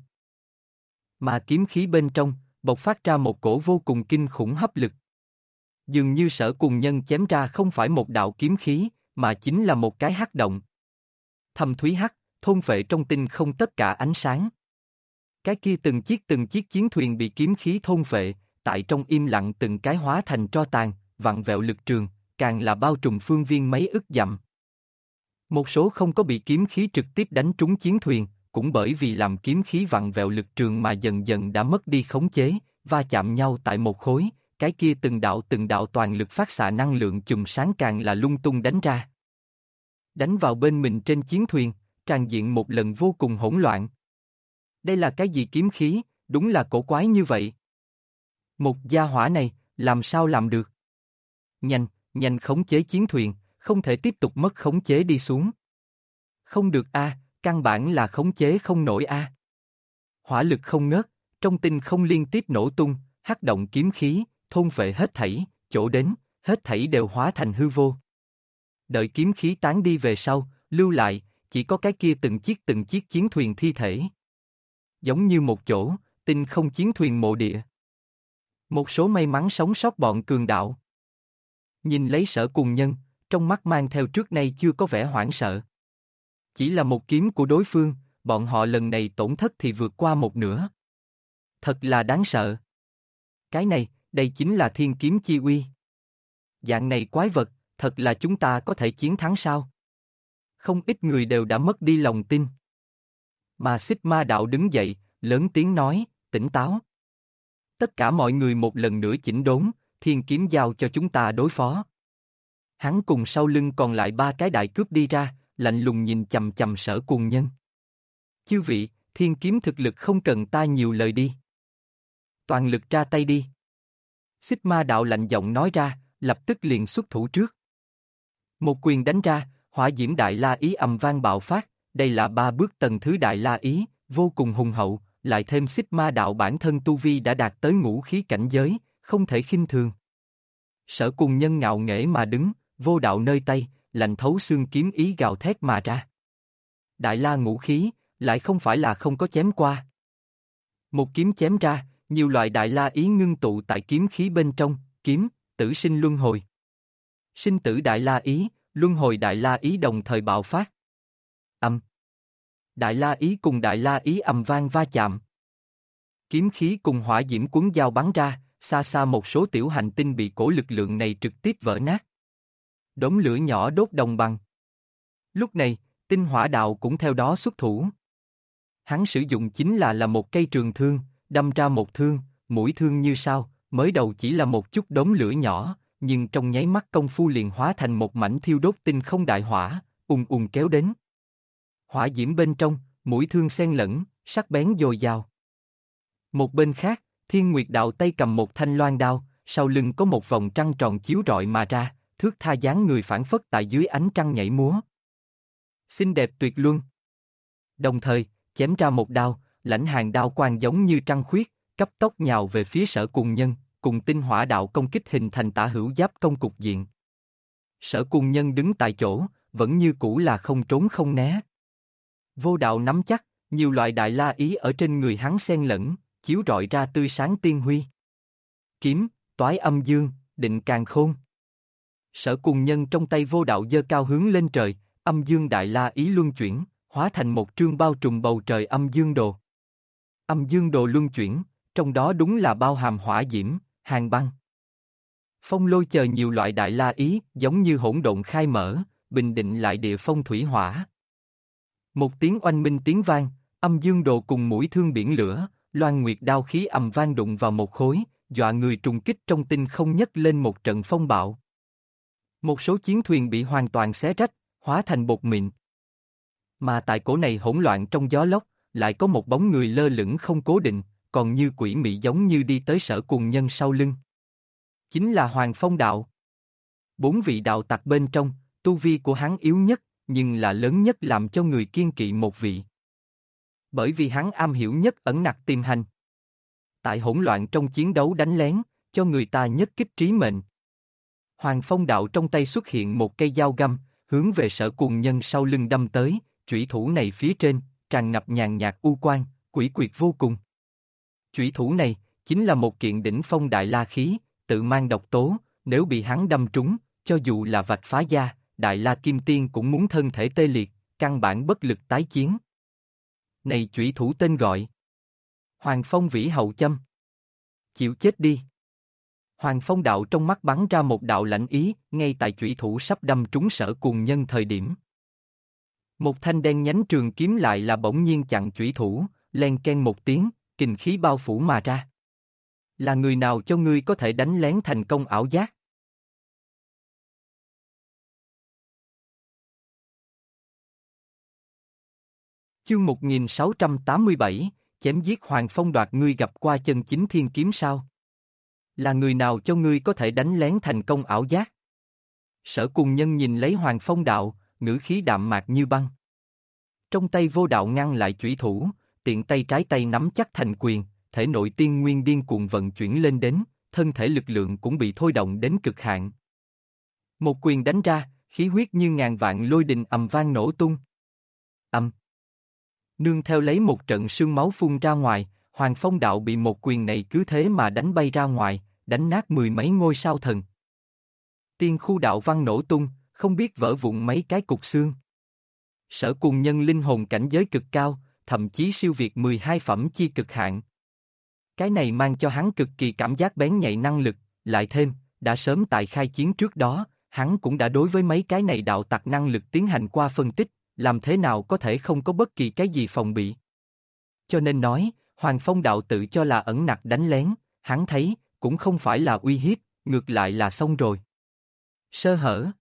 Mà kiếm khí bên trong, bộc phát ra một cổ vô cùng kinh khủng hấp lực. Dường như Sở Cùng Nhân chém ra không phải một đạo kiếm khí, mà chính là một cái hắc động. Thâm thúy hắc, thôn phệ trong tinh không tất cả ánh sáng. Cái kia từng chiếc chiến thuyền bị kiếm khí thôn phệ, tại trong im lặng từng cái hóa thành tro tàn, vặn vẹo lực trường, càng là bao trùm phương viên mấy ức dặm. Một số không có bị kiếm khí trực tiếp đánh trúng chiến thuyền, cũng bởi vì làm kiếm khí vặn vẹo lực trường mà dần dần đã mất đi khống chế, va chạm nhau tại một khối, cái kia từng đạo toàn lực phát xạ năng lượng chùm sáng càng là lung tung đánh ra. Đánh vào bên mình trên chiến thuyền, tràn diện một lần vô cùng hỗn loạn. Đây là cái gì kiếm khí, đúng là cổ quái như vậy. Một gia hỏa này, làm sao làm được? Nhanh khống chế chiến thuyền, không thể tiếp tục mất khống chế đi xuống. Không được a, căn bản là khống chế không nổi a. Hỏa lực không ngớt, trong tinh không liên tiếp nổ tung, hắc động kiếm khí, thôn phệ hết thảy, chỗ đến, hết thảy đều hóa thành hư vô. Đợi kiếm khí tán đi về sau, lưu lại, chỉ có cái kia từng chiếc chiến thuyền thi thể. Giống như một chỗ, tinh không chiến thuyền mộ địa. Một số may mắn sống sót bọn cường đạo. Nhìn lấy Sở Cùng Nhân, trong mắt mang theo trước nay chưa có vẻ hoảng sợ. Chỉ là một kiếm của đối phương, bọn họ lần này tổn thất thì vượt qua một nửa. Thật là đáng sợ. Cái này, đây chính là thiên kiếm chi uy. Dạng này quái vật, thật là chúng ta có thể chiến thắng sao? Không ít người đều đã mất đi lòng tin. Mà Xích Ma đạo đứng dậy, lớn tiếng nói, tỉnh táo. Tất cả mọi người một lần nữa chỉnh đốn, thiên kiếm giao cho chúng ta đối phó. Hắn cùng sau lưng còn lại ba cái đại cướp đi ra, lạnh lùng nhìn chằm chằm Sở Cùng Nhân. Chư vị, thiên kiếm thực lực không cần ta nhiều lời đi. Toàn lực ra tay đi. Xích ma đạo lạnh giọng nói ra, lập tức liền xuất thủ trước. Một quyền đánh ra, hỏa diễm đại la ý ầm vang bạo phát, đây là 3 bước tầng thứ đại la ý, vô cùng hùng hậu, lại thêm xích ma đạo bản thân tu vi đã đạt tới ngũ khí cảnh giới, không thể khinh thường. Sở Cùng Nhân ngạo nghễ mà đứng, vô đạo nơi tay, lạnh thấu xương kiếm ý gào thét mà ra. Đại la ngũ khí, lại không phải là không có chém qua. Một kiếm chém ra, nhiều loại đại la ý ngưng tụ tại kiếm khí bên trong, kiếm, tử sinh luân hồi. Sinh tử đại la ý, luân hồi đại la ý đồng thời bạo phát. Âm. Đại la ý cùng đại la ý ầm vang va chạm. Kiếm khí cùng hỏa diễm cuốn dao bắn ra, xa xa một số tiểu hành tinh bị cổ lực lượng này trực tiếp vỡ nát. Đống lửa nhỏ đốt đồng bằng. Lúc này, tinh hỏa đạo cũng theo đó xuất thủ. Hắn sử dụng chính là một cây trường thương, đâm ra một thương, mũi thương như sao, mới đầu chỉ là một chút đống lửa nhỏ, nhưng trong nháy mắt công phu liền hóa thành một mảnh thiêu đốt tinh không đại hỏa, ùn ùn kéo đến. Hỏa diễm bên trong, mũi thương xen lẫn, sắc bén dồi dào. Một bên khác, Thiên Nguyệt đạo tay cầm một thanh loan đao, sau lưng có một vòng trăng tròn chiếu rọi mà ra, thước tha dáng người phản phất tại dưới ánh trăng nhảy múa. Xinh đẹp tuyệt luân. Đồng thời, chém ra một đao, lãnh hàng đao quang giống như trăng khuyết, cấp tốc nhào về phía Sở Cùng Nhân, cùng tinh hỏa đạo công kích hình thành tả hữu giáp công cục diện. Sở Cùng Nhân đứng tại chỗ, vẫn như cũ là không trốn không né. Vô đạo nắm chắc, nhiều loại đại la ý ở trên người hắn xen lẫn, chiếu rọi ra tươi sáng tiên huy. Kiếm, toái âm dương, định càn khôn. Sở Cùng Nhân trong tay vô đạo giơ cao hướng lên trời, âm dương đại la ý luân chuyển, hóa thành một trương bao trùm bầu trời âm dương đồ. Âm dương đồ luân chuyển, trong đó đúng là bao hàm hỏa diễm, hàn băng. Phong lôi chờ nhiều loại đại la ý, giống như hỗn độn khai mở, bình định lại địa phong thủy hỏa. Một tiếng oanh minh tiếng vang, âm dương đồ cùng mũi thương biển lửa, loan nguyệt đao khí ầm vang đụng vào một khối, dọa người trùng kích trong tinh không nhấc lên một trận phong bạo. Một số chiến thuyền bị hoàn toàn xé rách, hóa thành bột mịn. Mà tại cổ này hỗn loạn trong gió lốc, lại có một bóng người lơ lửng không cố định, còn như quỷ mị giống như đi tới Sở Cùng Nhân sau lưng. Chính là Hoàng Phong đạo. 4 vị đạo tặc bên trong, tu vi của hắn yếu nhất, nhưng là lớn nhất làm cho người kiêng kỵ một vị. Bởi vì hắn am hiểu nhất ẩn nặc tìm hành. Tại hỗn loạn trong chiến đấu đánh lén, cho người ta nhất kích trí mệnh. Hoàng Phong đạo trong tay xuất hiện một cây dao găm, hướng về Sở Cùng Nhân sau lưng đâm tới, chủy thủ này phía trên, tràn ngập nhàn nhạt u quang, quỷ quyệt vô cùng. Chủy thủ này, chính là một kiện đỉnh phong đại la khí, tự mang độc tố, nếu bị hắn đâm trúng, cho dù là vạch phá da, đại la kim tiên cũng muốn thân thể tê liệt, căn bản bất lực tái chiến. Này chủy thủ tên gọi Hoàng Phong Vĩ Hậu Châm. Chịu chết đi. Hoàng Phong đạo trong mắt bắn ra một đạo lạnh ý, ngay tại chủy thủ sắp đâm trúng Sở Cùng Nhân thời điểm. Một thanh đen nhánh trường kiếm lại là bỗng nhiên chặn chủy thủ, len ken một tiếng, kình khí bao phủ mà ra. Là người nào cho ngươi có thể đánh lén thành công ảo giác? Chương 1687, chém giết Hoàng Phong đoạt ngươi gặp qua chân chính thiên kiếm sao? Là người nào cho ngươi có thể đánh lén thành công ảo giác? Sở Cùng Nhân nhìn lấy Hoàng Phong đạo, ngữ khí đạm mạc như băng. Trong tay vô đạo ngăn lại chủy thủ, tiện tay trái tay nắm chắc thành quyền, thể nội tiên nguyên điên cuồng vận chuyển lên đến, thân thể lực lượng cũng bị thôi động đến cực hạn. Một quyền đánh ra, khí huyết như ngàn vạn lôi đình ầm vang nổ tung. Ầm. Nương theo lấy một trận sương máu phun ra ngoài, Hoàng Phong đạo bị một quyền này cứ thế mà đánh bay ra ngoài, đánh nát 10 mấy ngôi sao thần. Tiên khu đạo văn nổ tung, không biết vỡ vụn mấy cái cục xương. Sở Cùng Nhân linh hồn cảnh giới cực cao, thậm chí siêu việt 12 phẩm chi cực hạn. Cái này mang cho hắn cực kỳ cảm giác bén nhạy năng lực, lại thêm, đã sớm tại khai chiến trước đó, hắn cũng đã đối với mấy cái này đạo tặc năng lực tiến hành qua phân tích, làm thế nào có thể không có bất kỳ cái gì phòng bị. Cho nên nói, Hoàng Phong đạo tự cho là ẩn nặc đánh lén, hắn thấy, cũng không phải là uy hiếp, ngược lại là xong rồi. Sơ hở.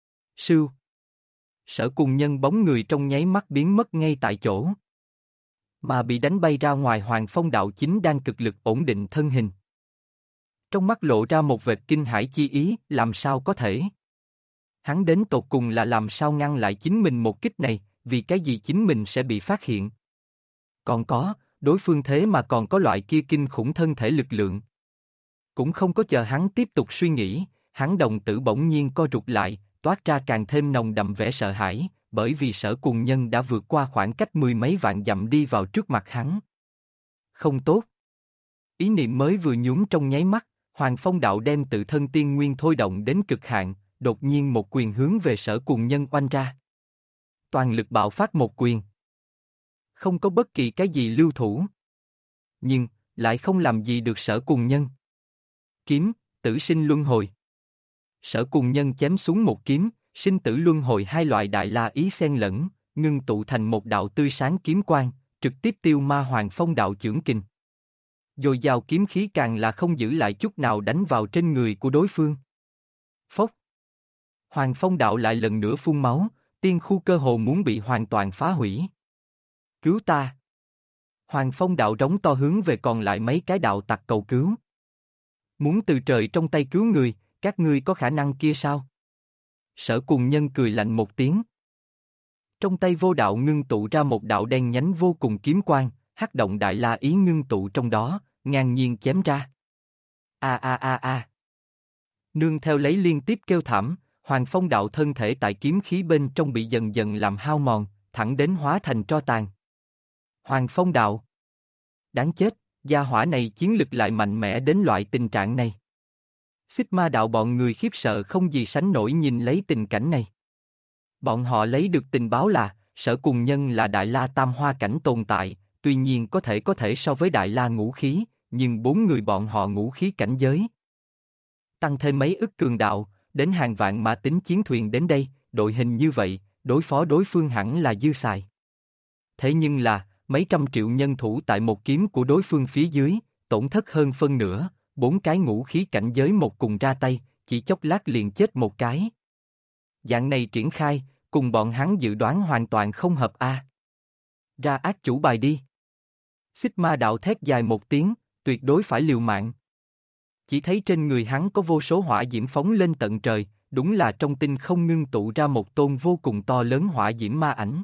Sưu. Sở Cùng Nhân bóng người trong nháy mắt biến mất ngay tại chỗ. mà bị đánh bay ra ngoài. Hoàng Phong Đạo chính đang cực lực ổn định thân hình. Trong mắt lộ ra một vệt kinh hãi chi ý, làm sao có thể? Hắn đến tột cùng là làm sao ngăn lại chính mình một kích này, vì cái gì chính mình sẽ bị phát hiện? Còn có, đối phương thế mà còn có loại kia kinh khủng thân thể lực lượng. Cũng không có chờ hắn tiếp tục suy nghĩ, hắn đồng tử bỗng nhiên co rụt lại, toát ra càng thêm nồng đậm vẻ sợ hãi, bởi vì Sở Cùng Nhân đã vượt qua khoảng cách mười mấy vạn dặm đi vào trước mặt hắn. Không tốt. Ý niệm mới vừa nhún trong nháy mắt, Hoàng Phong Đạo đem tự thân tiên nguyên thôi động đến cực hạn, đột nhiên một quyền hướng về Sở Cùng Nhân oanh ra. Toàn lực bạo phát một quyền. Không có bất kỳ cái gì lưu thủ. Nhưng, lại không làm gì được Sở Cùng Nhân. Kiếm, tử sinh luân hồi. Sở Cùng Nhân chém xuống một kiếm, sinh tử luân hồi hai loại đại la ý xen lẫn, ngưng tụ thành một đạo tươi sáng kiếm quang, trực tiếp tiêu ma Hoàng Phong Đạo chưởng kình. Dồi dào kiếm khí càng là không giữ lại chút nào đánh vào trên người của đối phương. Phốc. Hoàng Phong Đạo lại lần nữa phun máu, tiên khu cơ hồ muốn bị hoàn toàn phá hủy. Cứu ta! Hoàng Phong Đạo rống to hướng về còn lại mấy cái đạo tặc cầu cứu. Muốn từ trời trong tay cứu người, các ngươi có khả năng kia sao? Sở Cùng Nhân cười lạnh một tiếng. Trong tay vô đạo ngưng tụ ra một đạo đen nhánh vô cùng kiếm quang, hắc động đại la ý ngưng tụ trong đó, ngang nhiên chém ra. A a a a. Nương theo lấy liên tiếp kêu thảm, Hoàng Phong Đạo thân thể tại kiếm khí bên trong bị dần dần làm hao mòn, thẳng đến hóa thành tro tàn. Hoàng Phong Đạo. Đáng chết, gia hỏa này chiến lực lại mạnh mẽ đến loại tình trạng này. Xích Ma Đạo bọn người khiếp sợ không gì sánh nổi nhìn lấy tình cảnh này. Bọn họ lấy được tình báo là, Sở Cùng Nhân là Đại La Tam Hoa cảnh tồn tại, tuy nhiên có thể so với Đại La ngũ khí, nhưng bốn người bọn họ ngũ khí cảnh giới. Tăng thêm mấy ức cường đạo, đến hàng vạn mã tính chiến thuyền đến đây, đội hình như vậy, đối phó đối phương hẳn là dư xài. Thế nhưng là, mấy trăm triệu nhân thủ tại một kiếm của đối phương phía dưới, tổn thất hơn phân nửa, bốn cái ngũ khí cảnh giới một cùng ra tay, chỉ chốc lát liền chết một cái. Dạng này triển khai, cùng bọn hắn dự đoán hoàn toàn không hợp a. Ra ác chủ bài đi. Xích Ma Đạo thét dài một tiếng, tuyệt đối phải liều mạng. Chỉ thấy trên người hắn có vô số hỏa diễm phóng lên tận trời, đúng là trong tinh không ngưng tụ ra một tôn vô cùng to lớn hỏa diễm ma ảnh.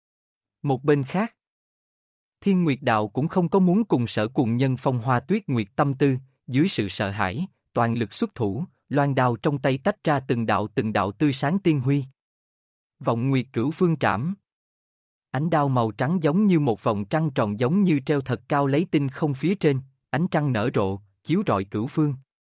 Một bên khác, Thiên Nguyệt Đạo cũng không có muốn cùng Sở Cùng Nhân phong hoa tuyết nguyệt tâm tư, dưới sự sợ hãi, toàn lực xuất thủ, loan đao trong tay tách ra từng đạo tươi sáng tiên huy. Vọng Nguyệt Cửu Phương Trảm. Ánh đao màu trắng giống như một vòng trăng tròn giống như treo thật cao lấy tinh không phía trên, ánh trăng nở rộ, chiếu rọi cửu phương.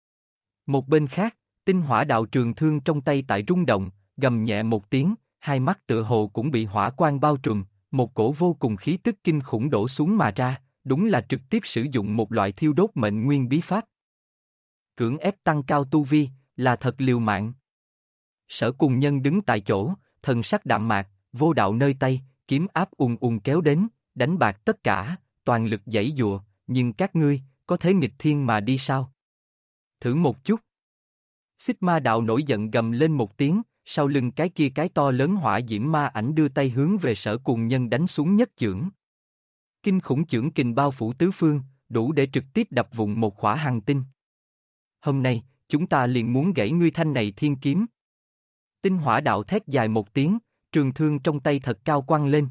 Một bên khác, tinh hỏa đạo trường thương trong tay tại rung động, gầm nhẹ một tiếng, hai mắt tựa hồ cũng bị hỏa quang bao trùm, một cổ vô cùng khí tức kinh khủng đổ xuống mà ra, đúng là trực tiếp sử dụng một loại thiêu đốt mệnh nguyên bí pháp. Cưỡng ép tăng cao tu vi, là thật liều mạng. Sở Cùng Nhân đứng tại chỗ, thần sắc đạm mạc, vô đạo nơi tay, kiếm áp kéo đến, đánh bạc tất cả, toàn lực giãy giụa, nhưng các ngươi, có thể nghịch thiên mà đi sao? Thử một chút. Xích Ma Đạo nổi giận gầm lên một tiếng, sau lưng cái to lớn hỏa diễm ma ảnh đưa tay hướng về Sở Cùng Nhân đánh xuống nhất chưởng. Kinh khủng chưởng kình bao phủ tứ phương, đủ để trực tiếp đập vụn một khỏa hành tinh. Hôm nay, chúng ta liền muốn gãy ngươi thanh này thiên kiếm. Tinh hỏa đạo thét dài một tiếng, trường thương trong tay thật cao quăng lên.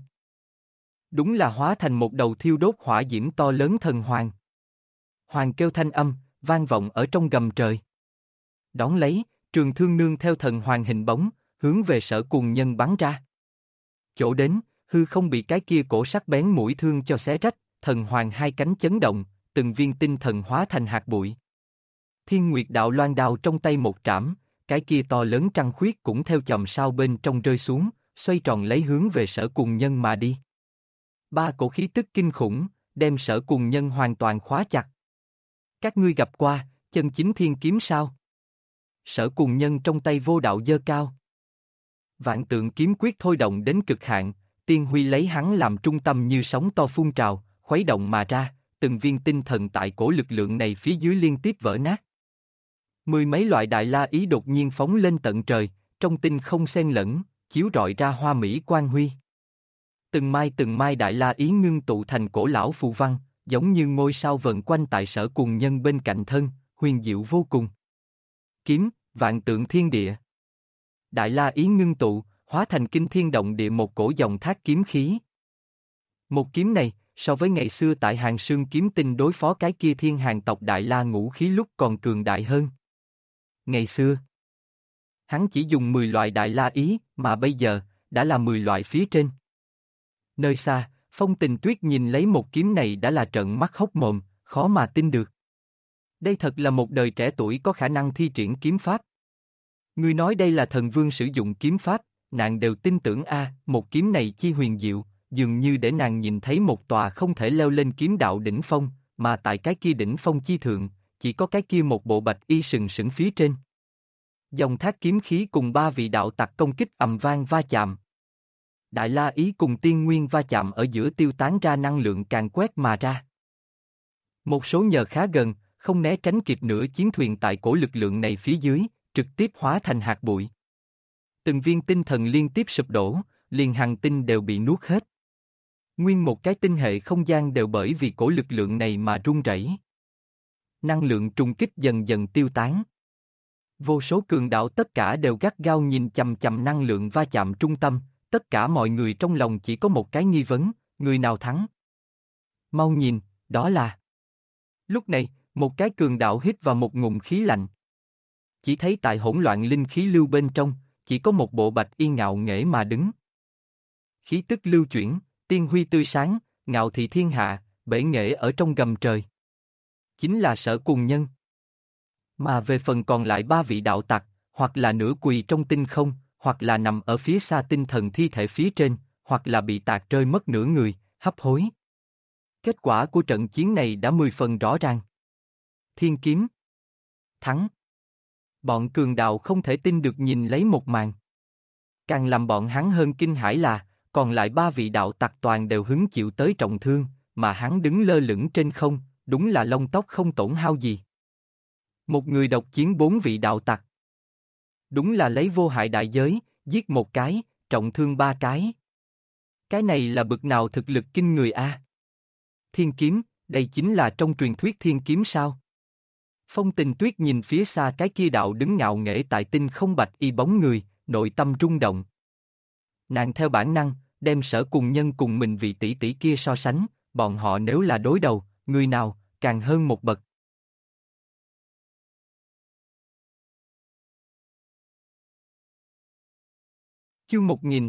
Đúng là hóa thành một đầu thiêu đốt hỏa diễm to lớn thần hoàng. Hoàng kêu thanh âm, vang vọng ở trong gầm trời. Đón lấy, trường thương nương theo thần hoàng hình bóng, hướng về Sở Cùng Nhân bắn ra. Chỗ đến, hư không bị cái kia cổ sắc bén mũi thương cho xé rách, thần hoàng hai cánh chấn động, từng viên tinh thần hóa thành hạt bụi. Thiên Nguyệt Đạo loan đao trong tay một trảm, cái kia to lớn trăng khuyết cũng theo chòm sao bên trong rơi xuống, xoay tròn lấy hướng về Sở Cùng Nhân mà đi. Ba cổ khí tức kinh khủng, đem Sở Cùng Nhân hoàn toàn khóa chặt. Các ngươi gặp qua, chân chính thiên kiếm sao? Sở Cùng Nhân trong tay vô đạo giơ cao. Vạn tượng kiếm quyết thôi động đến cực hạn, tiên huy lấy hắn làm trung tâm như sóng to phun trào, khuấy động mà ra, từng viên tinh thần tại cổ lực lượng này phía dưới liên tiếp vỡ nát. Mười mấy loại đại la ý đột nhiên phóng lên tận trời, trong tinh không xen lẫn, chiếu rọi ra hoa mỹ quang huy. Từng mai đại la ý ngưng tụ thành cổ lão phù văn, giống như ngôi sao vần quanh tại Sở Cùng Nhân bên cạnh thân, huyền diệu vô cùng. Kiếm, vạn tượng thiên địa. Đại la ý ngưng tụ, hóa thành kinh thiên động địa một cổ dòng thác kiếm khí. Một kiếm này, so với ngày xưa tại Hàng Sương kiếm tinh đối phó cái kia thiên hàng tộc Đại La ngũ khí lúc còn cường đại hơn. Ngày xưa, hắn chỉ dùng 10 loại Đại La ý, mà bây giờ, đã là 10 loại phía trên. Nơi xa, Phong Tình Tuyết nhìn lấy một kiếm này đã là trợn mắt hốc mồm, khó mà tin được. Đây thật là một đời trẻ tuổi có khả năng thi triển kiếm pháp. Ngươi nói đây là thần vương sử dụng kiếm pháp, nàng đều tin tưởng một kiếm này chi huyền diệu, dường như để nàng nhìn thấy một tòa không thể leo lên kiếm đạo đỉnh phong, mà tại cái kia đỉnh phong chi thượng, chỉ có cái kia một bộ bạch y sừng sững phía trên. Dòng thác kiếm khí cùng 3 vị đạo tặc công kích ầm vang va chạm. Đại La ý cùng tiên nguyên va chạm ở giữa tiêu tán ra năng lượng càng quét mà ra. Một số nhờ khá gần, không né tránh kịp nửa chiến thuyền tại cổ lực lượng này phía dưới, trực tiếp hóa thành hạt bụi. Từng viên tinh thần liên tiếp sụp đổ, liền hành tinh đều bị nuốt hết. Nguyên một cái tinh hệ không gian đều bởi vì cổ lực lượng này mà rung rẩy. Năng lượng trùng kích dần dần tiêu tán. Vô số cường đạo tất cả đều gắt gao nhìn chằm chằm năng lượng va chạm trung tâm, tất cả mọi người trong lòng chỉ có một cái nghi vấn, người nào thắng? Mau nhìn, đó là... Lúc này, một cái cường đạo hít vào một ngụm khí lạnh. Chỉ thấy tại hỗn loạn linh khí lưu bên trong, chỉ có một bộ bạch y ngạo nghễ mà đứng. Khí tức lưu chuyển, tiên huy tươi sáng, ngạo thị thiên hạ, bể nghệ ở trong gầm trời. Chính là Sở Cùng Nhân. Mà về phần còn lại 3 vị đạo tặc, hoặc là nửa quỳ trong tinh không, hoặc là nằm ở phía xa tinh thần thi thể phía trên, hoặc là bị tạc rơi mất nửa người, hấp hối. Kết quả của trận chiến này đã 10 phần rõ ràng. Thiên kiếm thắng. Bọn cường đạo không thể tin được nhìn lấy một màn. Càng làm bọn hắn hơn kinh hãi là, còn lại 3 vị đạo tặc toàn đều hứng chịu tới trọng thương, mà hắn đứng lơ lửng trên không, đúng là lông tóc không tổn hao gì. Một người độc chiến 4 vị đạo tặc. Đúng là lấy vô hại đại giới, giết một cái, trọng thương 3 cái. Cái này là bực nào thực lực kinh người a? Thiên kiếm, đây chính là trong truyền thuyết thiên kiếm sao? Phong Tình Tuyết nhìn phía xa cái kia đạo đứng ngạo nghễ tại tinh không bạch y bóng người, nội tâm rung động. Nàng theo bản năng, đem Sở Cùng Nhân cùng mình vị tỷ tỷ kia so sánh, bọn họ nếu là đối đầu, người nào, càng hơn một bậc. Chương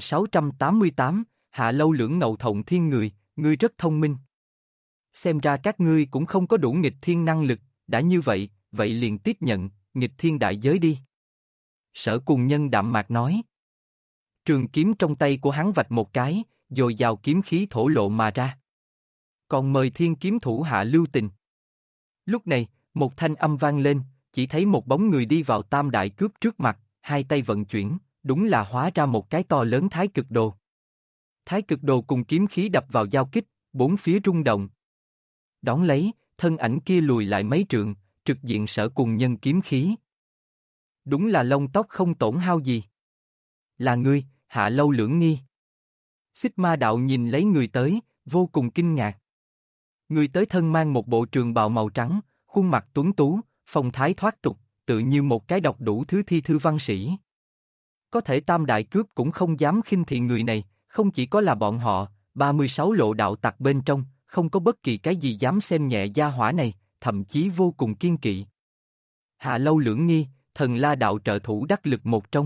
1688, Hạ Lâu Lưỡng Ngậu Thộng Thiên Người, ngươi rất thông minh. Xem ra các ngươi cũng không có đủ nghịch thiên năng lực, đã như vậy, vậy liền tiếp nhận, nghịch thiên đại giới đi. Sở Cùng Nhân đạm mạc nói. Trường kiếm trong tay của hắn vạch một cái, dồi dào kiếm khí thổ lộ mà ra. Còn mời thiên kiếm thủ hạ lưu tình. Lúc này, một thanh âm vang lên, chỉ thấy một bóng người đi vào tam đại cướp trước mặt, hai tay vận chuyển, đúng là hóa ra một cái to lớn thái cực đồ. Thái cực đồ cùng kiếm khí đập vào giao kích, bốn phía rung động. Đón lấy, thân ảnh kia lùi lại mấy trượng, trực diện Sở Cùng Nhân kiếm khí. Đúng là lông tóc không tổn hao gì. Là ngươi, Hạ Lâu Lưỡng Nghi. Xích Ma Đạo nhìn lấy người tới, vô cùng kinh ngạc. Người tới thân mang một bộ trường bào màu trắng, khuôn mặt tuấn tú, phong thái thoát tục, tự như một cái đọc đủ thứ thi thư văn sĩ. Có thể tam đại cướp cũng không dám khinh thị người này, không chỉ có là bọn họ, 36 lộ đạo tặc bên trong, không có bất kỳ cái gì dám xem nhẹ gia hỏa này, thậm chí vô cùng kiên kỵ. Hạ Lâu Lưỡng Nghi, Thần La Đạo trợ thủ đắc lực một trong.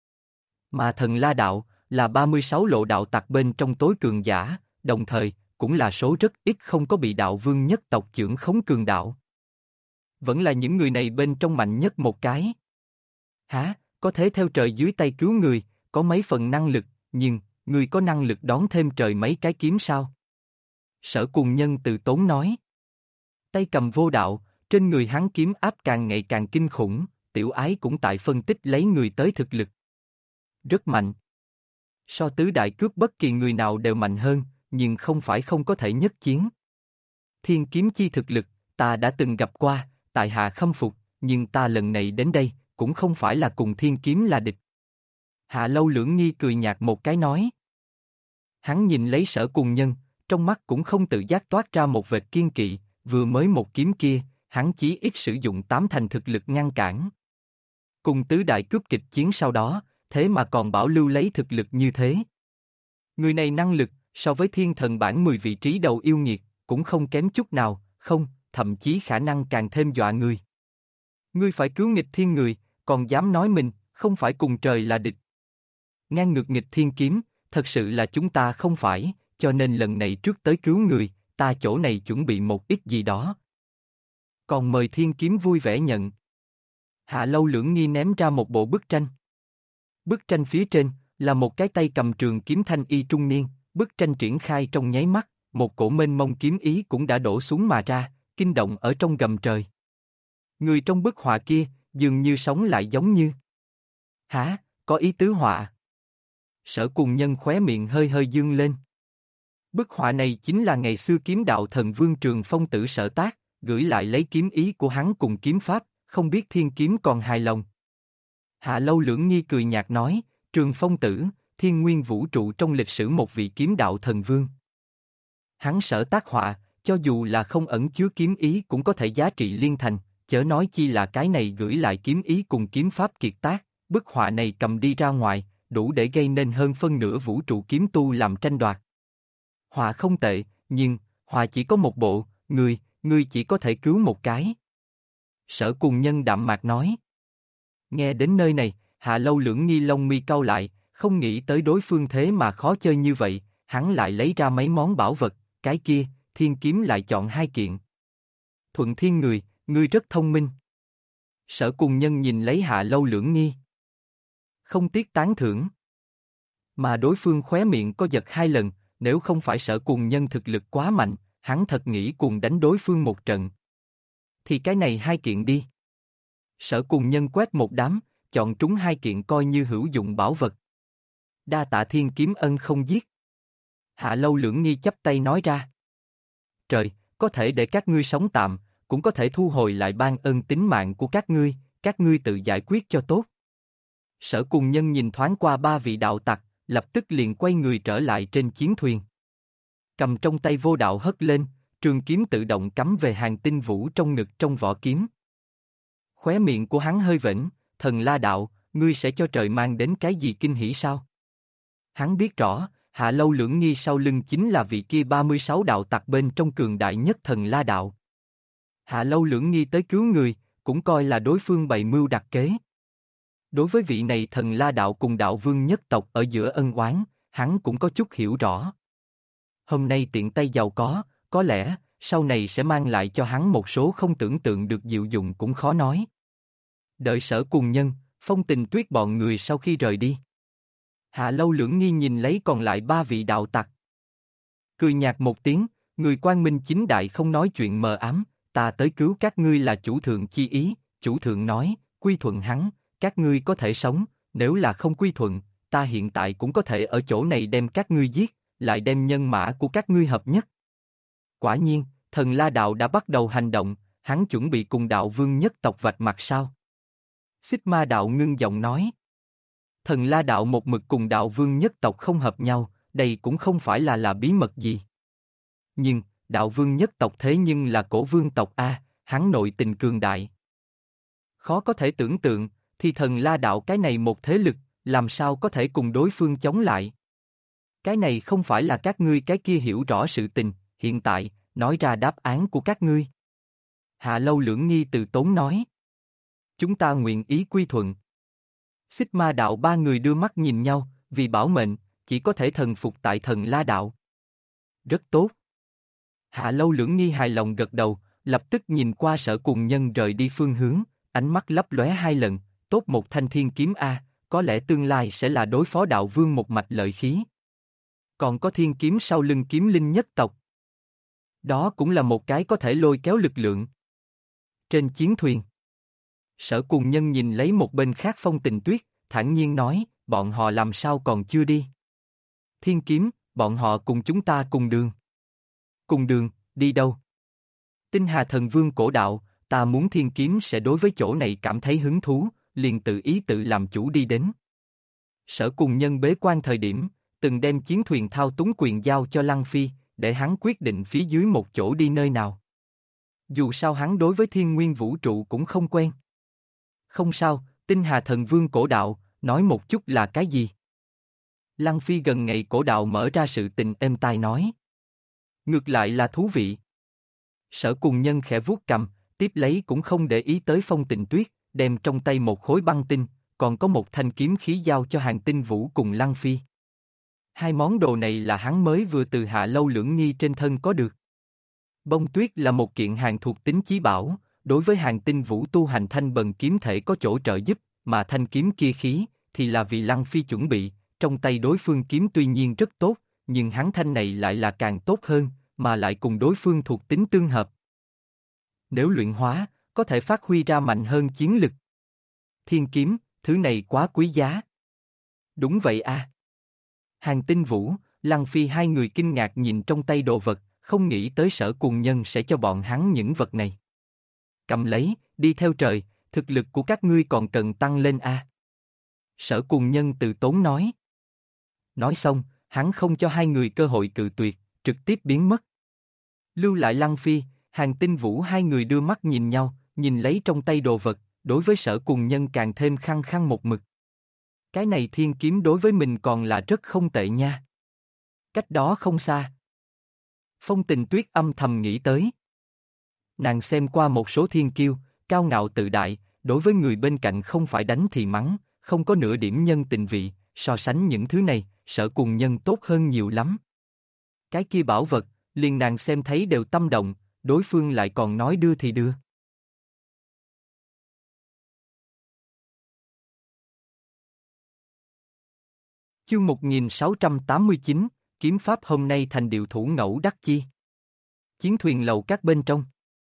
Mà Thần La Đạo, là 36 lộ đạo tặc bên trong tối cường giả, đồng thời, cũng là số rất ít không có bị đạo vương nhất tộc chưởng khống cường đạo. Vẫn là những người này bên trong mạnh nhất một cái. Hả, có thế theo trời dưới tay cứu người, có mấy phần năng lực, nhưng, người có năng lực đón thêm trời mấy cái kiếm sao? Sở Cùng Nhân từ tốn nói. Tay cầm vô đạo, trên người hắn kiếm áp càng ngày càng kinh khủng, tiểu ái cũng tại phân tích lấy người tới thực lực. Rất mạnh. So tứ đại cướp bất kỳ người nào đều mạnh hơn, nhưng không phải không có thể nhất chiến. Thiên kiếm chi thực lực, ta đã từng gặp qua, tại hạ khâm phục, nhưng ta lần này đến đây, cũng không phải là cùng thiên kiếm là địch. Hạ Lâu Lưỡng Nghi cười nhạt một cái nói. Hắn nhìn lấy Sở Cùng Nhân, trong mắt cũng không tự giác toát ra một vệt kiên kỵ, vừa mới một kiếm kia, hắn chí ít sử dụng 8 thành thực lực ngăn cản. Cùng tứ đại cướp kịch chiến sau đó, thế mà còn bảo lưu lấy thực lực như thế. Người này năng lực, so với thiên thần bảng 10 vị trí đầu yêu nghiệt, cũng không kém chút nào, không, thậm chí khả năng càng thêm dọa người. Ngươi phải cứu nghịch thiên người, còn dám nói mình, không phải cùng trời là địch. Ngang ngược nghịch thiên kiếm, thật sự là chúng ta không phải, cho nên lần này trước tới cứu người, ta chỗ này chuẩn bị một ít gì đó. Còn mời thiên kiếm vui vẻ nhận. Hạ Lâu Lưỡng Nghi ném ra một bộ bức tranh. Bức tranh phía trên, là một cái tay cầm trường kiếm thanh y trung niên, bức tranh triển khai trong nháy mắt, một cổ mênh mông kiếm ý cũng đã đổ xuống mà ra, kinh động ở trong gầm trời. Người trong bức họa kia, dường như sống lại giống như. Hả, có ý tứ họa. Sở Cùng Nhân khóe miệng hơi hơi dương lên. Bức họa này chính là ngày xưa kiếm đạo thần vương Trường Phong Tử sở tác, gửi lại lấy kiếm ý của hắn cùng kiếm pháp, không biết thiên kiếm còn hài lòng. Hạ Lâu Lưỡng Nghi cười nhạt nói, Trường Phong Tử, thiên nguyên vũ trụ trong lịch sử một vị kiếm đạo thần vương. Hắn sở tác họa, cho dù là không ẩn chứa kiếm ý cũng có thể giá trị liên thành, chớ nói chi là cái này gửi lại kiếm ý cùng kiếm pháp kiệt tác, bức họa này cầm đi ra ngoài, đủ để gây nên hơn phân nửa vũ trụ kiếm tu làm tranh đoạt. Họa không tệ, nhưng, họa chỉ có một bộ, ngươi chỉ có thể cứu một cái. Sở Cùng Nhân đạm mạc nói. Nghe đến nơi này, Hạ Lâu Lưỡng Nghi lông mi cau lại, không nghĩ tới đối phương thế mà khó chơi như vậy, hắn lại lấy ra mấy món bảo vật, cái kia, thiên kiếm lại chọn 2 kiện. Thuận Thiên người, ngươi rất thông minh. Sở Cùng Nhân nhìn lấy Hạ Lâu Lưỡng Nghi. Không tiếc tán thưởng. Mà đối phương khóe miệng có giật 2 lần, nếu không phải Sở Cùng Nhân thực lực quá mạnh, hắn thật nghĩ cùng đánh đối phương một trận. Thì cái này 2 kiện đi. Sở Cùng Nhân quét một đám, chọn trúng 2 kiện coi như hữu dụng bảo vật. Đa tạ thiên kiếm ân không giết. Hạ Lâu Lưỡng Nghi chắp tay nói ra. Trời, có thể để các ngươi sống tạm, cũng có thể thu hồi lại ban ơn tính mạng của các ngươi tự giải quyết cho tốt. Sở Cùng Nhân nhìn thoáng qua 3 vị đạo tặc, lập tức liền quay người trở lại trên chiến thuyền. Cầm trong tay vô đạo hất lên, trường kiếm tự động cắm về hàng tinh vũ trong ngực trong vỏ kiếm. Khóe miệng của hắn hơi vểnh, Thần La Đạo, ngươi sẽ cho trời mang đến cái gì kinh hỉ sao? Hắn biết rõ, Hạ Lâu Lưỡng Nghi sau lưng chính là vị kia 36 đạo tặc bên trong cường đại nhất Thần La Đạo. Hạ Lâu Lưỡng Nghi tới cứu người, cũng coi là đối phương bày mưu đặt kế. Đối với vị này Thần La Đạo cùng đạo vương nhất tộc ở giữa ân oán, hắn cũng có chút hiểu rõ. Hôm nay tiện tay giàu có lẽ, sau này sẽ mang lại cho hắn một số không tưởng tượng được diệu dụng cũng khó nói. Đợi Sở Cùng Nhân, Phong Tình Tuyết bọn người sau khi rời đi. Hạ Lâu Lưỡng Nghi nhìn lấy còn lại 3 vị đạo tặc. Cười nhạt một tiếng, người quang minh chính đại không nói chuyện mờ ám, ta tới cứu các ngươi là chủ thượng chi ý, chủ thượng nói, quy thuận hắn, các ngươi có thể sống, nếu là không quy thuận, ta hiện tại cũng có thể ở chỗ này đem các ngươi giết, lại đem nhân mã của các ngươi hợp nhất. Quả nhiên, Thần La Đạo đã bắt đầu hành động, hắn chuẩn bị cùng đạo vương nhất tộc vạch mặt sao. Xích Ma Đạo ngưng giọng nói. Thần La Đạo một mực cùng đạo vương nhất tộc không hợp nhau, đây cũng không phải là bí mật gì. Nhưng, đạo vương nhất tộc thế nhưng là cổ vương tộc A, hắn nội tình cường đại. Khó có thể tưởng tượng, thì Thần La Đạo cái này một thế lực, làm sao có thể cùng đối phương chống lại. Cái này không phải là các ngươi cái kia hiểu rõ sự tình, hiện tại, nói ra đáp án của các ngươi. Hạ Lâu Lưỡng Nghi từ tốn nói. Chúng ta nguyện ý quy thuận. Xích Ma Đạo 3 người đưa mắt nhìn nhau, vì bảo mệnh, chỉ có thể thần phục tại Thần La Đạo. Rất tốt. Hạ Lâu Lưỡng Nghi hài lòng gật đầu, lập tức nhìn qua Sở Cùng Nhân rời đi phương hướng, ánh mắt lấp lóe 2 lần, tốt một thanh thiên kiếm A, có lẽ tương lai sẽ là đối phó đạo vương một mạch lợi khí. Còn có thiên kiếm sau lưng kiếm linh nhất tộc. Đó cũng là một cái có thể lôi kéo lực lượng. Trên chiến thuyền, Sở Cùng Nhân nhìn lấy một bên khác Phong Tình Tuyết, thản nhiên nói, bọn họ làm sao còn chưa đi. Thiên kiếm, bọn họ cùng chúng ta cùng đường. Cùng đường, đi đâu? Tinh Hà Thần Vương cổ đạo, ta muốn thiên kiếm sẽ đối với chỗ này cảm thấy hứng thú, liền tự ý tự làm chủ đi đến. Sở Cùng Nhân bế quan thời điểm, từng đem chiến thuyền thao túng quyền giao cho Lăng Phi, để hắn quyết định phía dưới một chỗ đi nơi nào. Dù sao hắn đối với thiên nguyên vũ trụ cũng không quen. Không sao, Tinh Hà Thần Vương cổ đạo, nói một chút là cái gì? Lăng Phi gần ngày cổ đạo mở ra sự tình êm tai nói. Ngược lại là thú vị. Sở Cùng Nhân khẽ vuốt cầm, tiếp lấy cũng không để ý tới Phong Tình Tuyết, đem trong tay một khối băng tinh, còn có một thanh kiếm khí giao cho Hàn Tinh Vũ cùng Lăng Phi. Hai món đồ này là hắn mới vừa từ Hạ Lâu Lưỡng Nghi trên thân có được. Bông tuyết là một kiện hàng thuộc tính chí bảo, đối với Hàn Tinh Vũ tu hành thanh bần kiếm thể có chỗ trợ giúp, mà thanh kiếm kia khí, thì là vì Lăng Phi chuẩn bị, trong tay đối phương kiếm tuy nhiên rất tốt, nhưng hắn thanh này lại là càng tốt hơn, mà lại cùng đối phương thuộc tính tương hợp. Nếu luyện hóa, có thể phát huy ra mạnh hơn chiến lực. Thiên kiếm, thứ này quá quý giá. Đúng vậy à. Hàn Tinh Vũ, Lăng Phi hai người kinh ngạc nhìn trong tay đồ vật, không nghĩ tới Sở Cùng Nhân sẽ cho bọn hắn những vật này. Cầm lấy, đi theo trời, thực lực của các ngươi còn cần tăng lên à. Sở Cùng Nhân từ tốn nói. Nói xong, hắn không cho hai người cơ hội cự tuyệt, trực tiếp biến mất. Lưu lại Lăng Phi, Hàn Tinh Vũ hai người đưa mắt nhìn nhau, nhìn lấy trong tay đồ vật, đối với Sở Cùng Nhân càng thêm khăng khăng một mực. Cái này thiên kiếm đối với mình còn là rất không tệ nha. Cách đó không xa. Phong Tình Tuyết âm thầm nghĩ tới. Nàng xem qua một số thiên kiêu, cao ngạo tự đại, đối với người bên cạnh không phải đánh thì mắng, không có nửa điểm nhân tình vị, so sánh những thứ này, Sở Cùng Nhân tốt hơn nhiều lắm. Cái kia bảo vật, liền nàng xem thấy đều tâm động, đối phương lại còn nói đưa thì đưa. Chương 1689, kiếm pháp hôm nay thành điều thủ ngẫu đắc chi. Chiến thuyền lầu các bên trong.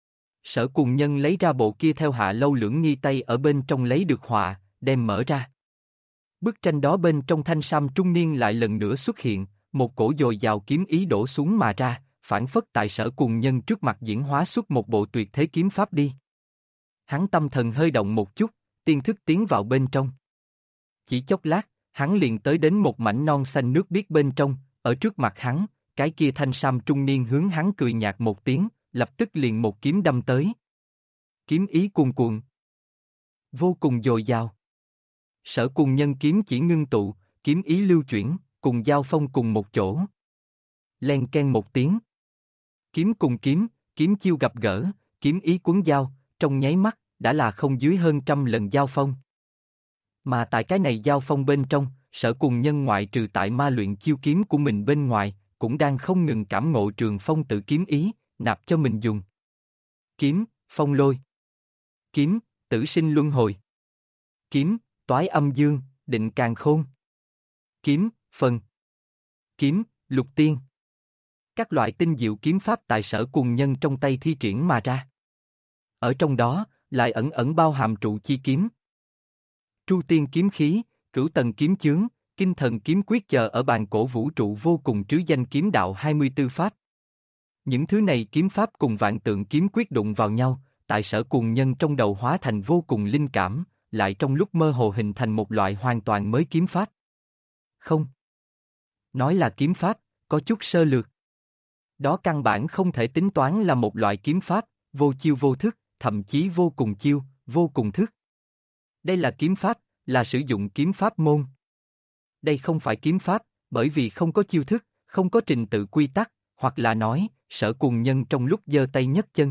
Sở Cùng Nhân lấy ra bộ kia theo Hạ Lâu Lưỡng Nghi tay ở bên trong lấy được họa, đem mở ra. Bức tranh đó bên trong thanh sam trung niên lại lần nữa xuất hiện, một cổ dồi dào kiếm ý đổ xuống mà ra, phản phất tại Sở Cùng Nhân trước mặt diễn hóa xuất một bộ tuyệt thế kiếm pháp đi. Hắn tâm thần hơi động một chút, tiên thức tiến vào bên trong. Chỉ chốc lát, hắn liền tới đến một mảnh non xanh nước biếc bên trong, ở trước mặt hắn, cái kia thanh sam trung niên hướng hắn cười nhạt một tiếng, lập tức liền một kiếm đâm tới. Kiếm ý cuồn cuộn, vô cùng dồi dào. Sở Cùng Nhân kiếm chỉ ngưng tụ, kiếm ý lưu chuyển, cùng giao phong cùng một chỗ. Len ken một tiếng. Kiếm cùng kiếm, kiếm chiêu gặp gỡ, kiếm ý cuốn giao, trong nháy mắt, đã là không dưới hơn 100 lần giao phong. Mà tại cái này giao phong bên trong, Sở Cùng Nhân ngoại trừ tại ma luyện chiêu kiếm của mình bên ngoài, cũng đang không ngừng cảm ngộ Trường Phong tự kiếm ý, nạp cho mình dùng. Kiếm, phong lôi. Kiếm, tử sinh luân hồi. Kiếm, toái âm dương, định càn khôn. Kiếm, phần. Kiếm, lục tiên. Các loại tinh diệu kiếm pháp tại Sở Cùng Nhân trong tay thi triển mà ra. Ở trong đó, lại ẩn ẩn bao hàm trụ chi kiếm. Tru tiên kiếm khí, cửu tầng kiếm chướng, kinh thần kiếm quyết chờ ở bàn cổ vũ trụ vô cùng trứ danh kiếm đạo 24 pháp. Những thứ này kiếm pháp cùng vạn tượng kiếm quyết đụng vào nhau, tại Sở Cùng Nhân trong đầu hóa thành vô cùng linh cảm, lại trong lúc mơ hồ hình thành một loại hoàn toàn mới kiếm pháp. Không. Nói là kiếm pháp, có chút sơ lược. Đó căn bản không thể tính toán là một loại kiếm pháp, vô chiêu vô thức, thậm chí vô cùng chiêu, vô cùng thức. Đây là kiếm pháp, là sử dụng kiếm pháp môn. Đây không phải kiếm pháp, bởi vì không có chiêu thức, không có trình tự quy tắc, hoặc là nói, Sở Cùng Nhân trong lúc giơ tay nhấc chân.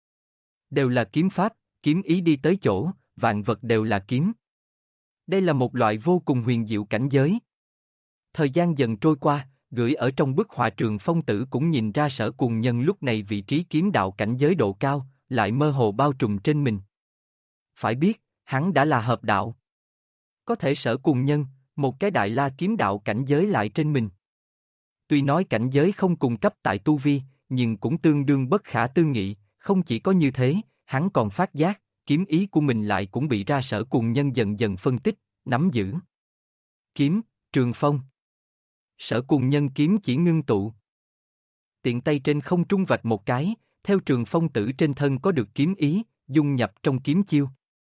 Đều là kiếm pháp, kiếm ý đi tới chỗ, vạn vật đều là kiếm. Đây là một loại vô cùng huyền diệu cảnh giới. Thời gian dần trôi qua, gửi ở trong bức họa Trường Phong tử cũng nhìn ra Sở Cùng Nhân lúc này vị trí kiếm đạo cảnh giới độ cao, lại mơ hồ bao trùm trên mình. Phải biết, hắn đã là hợp đạo. Có thể Sở Cùng Nhân, một cái đại la kiếm đạo cảnh giới lại trên mình. Tuy nói cảnh giới không cùng cấp tại tu vi, nhưng cũng tương đương bất khả tư nghị, không chỉ có như thế, hắn còn phát giác, kiếm ý của mình lại cũng bị ra Sở Cùng Nhân dần dần phân tích, nắm giữ. Kiếm, Trường Phong. Sở Cùng Nhân kiếm chỉ ngưng tụ. Tiện tay trên không trung vạch một cái, theo Trường Phong tử trên thân có được kiếm ý, dung nhập trong kiếm chiêu.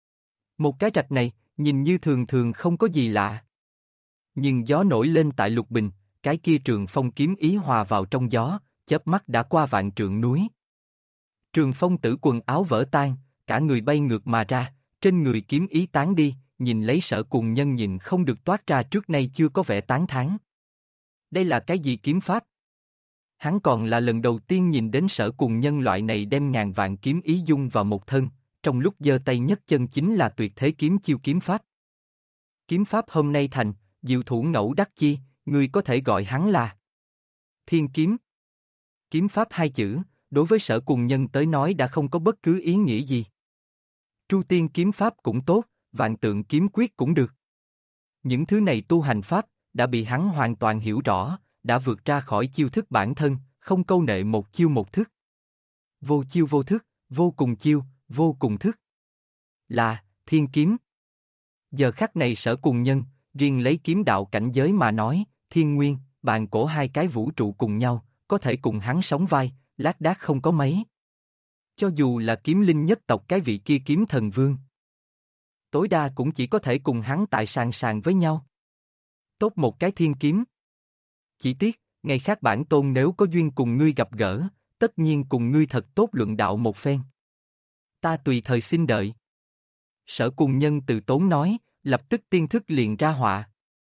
Một cái rạch này, nhìn như thường thường không có gì lạ. Nhưng gió nổi lên tại lục bình, cái kia trường phong kiếm ý hòa vào trong gió, chớp mắt đã qua vạn trượng núi. Trường phong tử quần áo vỡ tan, cả người bay ngược mà ra, trên người kiếm ý tán đi, nhìn lấy Sở Cùng Nhân nhìn không được toát ra trước nay chưa có vẻ tán thán. Đây là cái gì kiếm pháp? Hắn còn là lần đầu tiên nhìn đến Sở Cùng Nhân loại này đem ngàn vạn kiếm ý dung vào một thân, trong lúc giơ tay nhấc chân chính là tuyệt thế kiếm chiêu kiếm pháp. Kiếm pháp hôm nay thành, diệu thủ ngẫu đắc chi, người có thể gọi hắn là Thiên Kiếm. Kiếm pháp hai chữ, đối với Sở Cùng Nhân tới nói đã không có bất cứ ý nghĩa gì. Tru Tiên kiếm pháp cũng tốt, Vạn Tượng kiếm quyết cũng được. Những thứ này tu hành pháp, đã bị hắn hoàn toàn hiểu rõ, đã vượt ra khỏi chiêu thức bản thân, không câu nệ một chiêu một thức. Vô chiêu vô thức, vô cùng chiêu, vô cùng thức. Là, Thiên Kiếm. Giờ khắc này Sở Cùng Nhân, riêng lấy kiếm đạo cảnh giới mà nói, thiên nguyên, bàn cổ hai cái vũ trụ cùng nhau, có thể cùng hắn sóng vai, lác đác không có mấy. Cho dù là kiếm linh nhất tộc cái vị kia kiếm thần vương, tối đa cũng chỉ có thể cùng hắn tại sàn sàn với nhau. Tốt một cái thiên kiếm. Chỉ tiếc, ngày khác bản tôn nếu có duyên cùng ngươi gặp gỡ, tất nhiên cùng ngươi thật tốt luận đạo một phen. Ta tùy thời xin đợi. Sở Cùng Nhân từ tốn nói, lập tức tiên thức liền ra họa.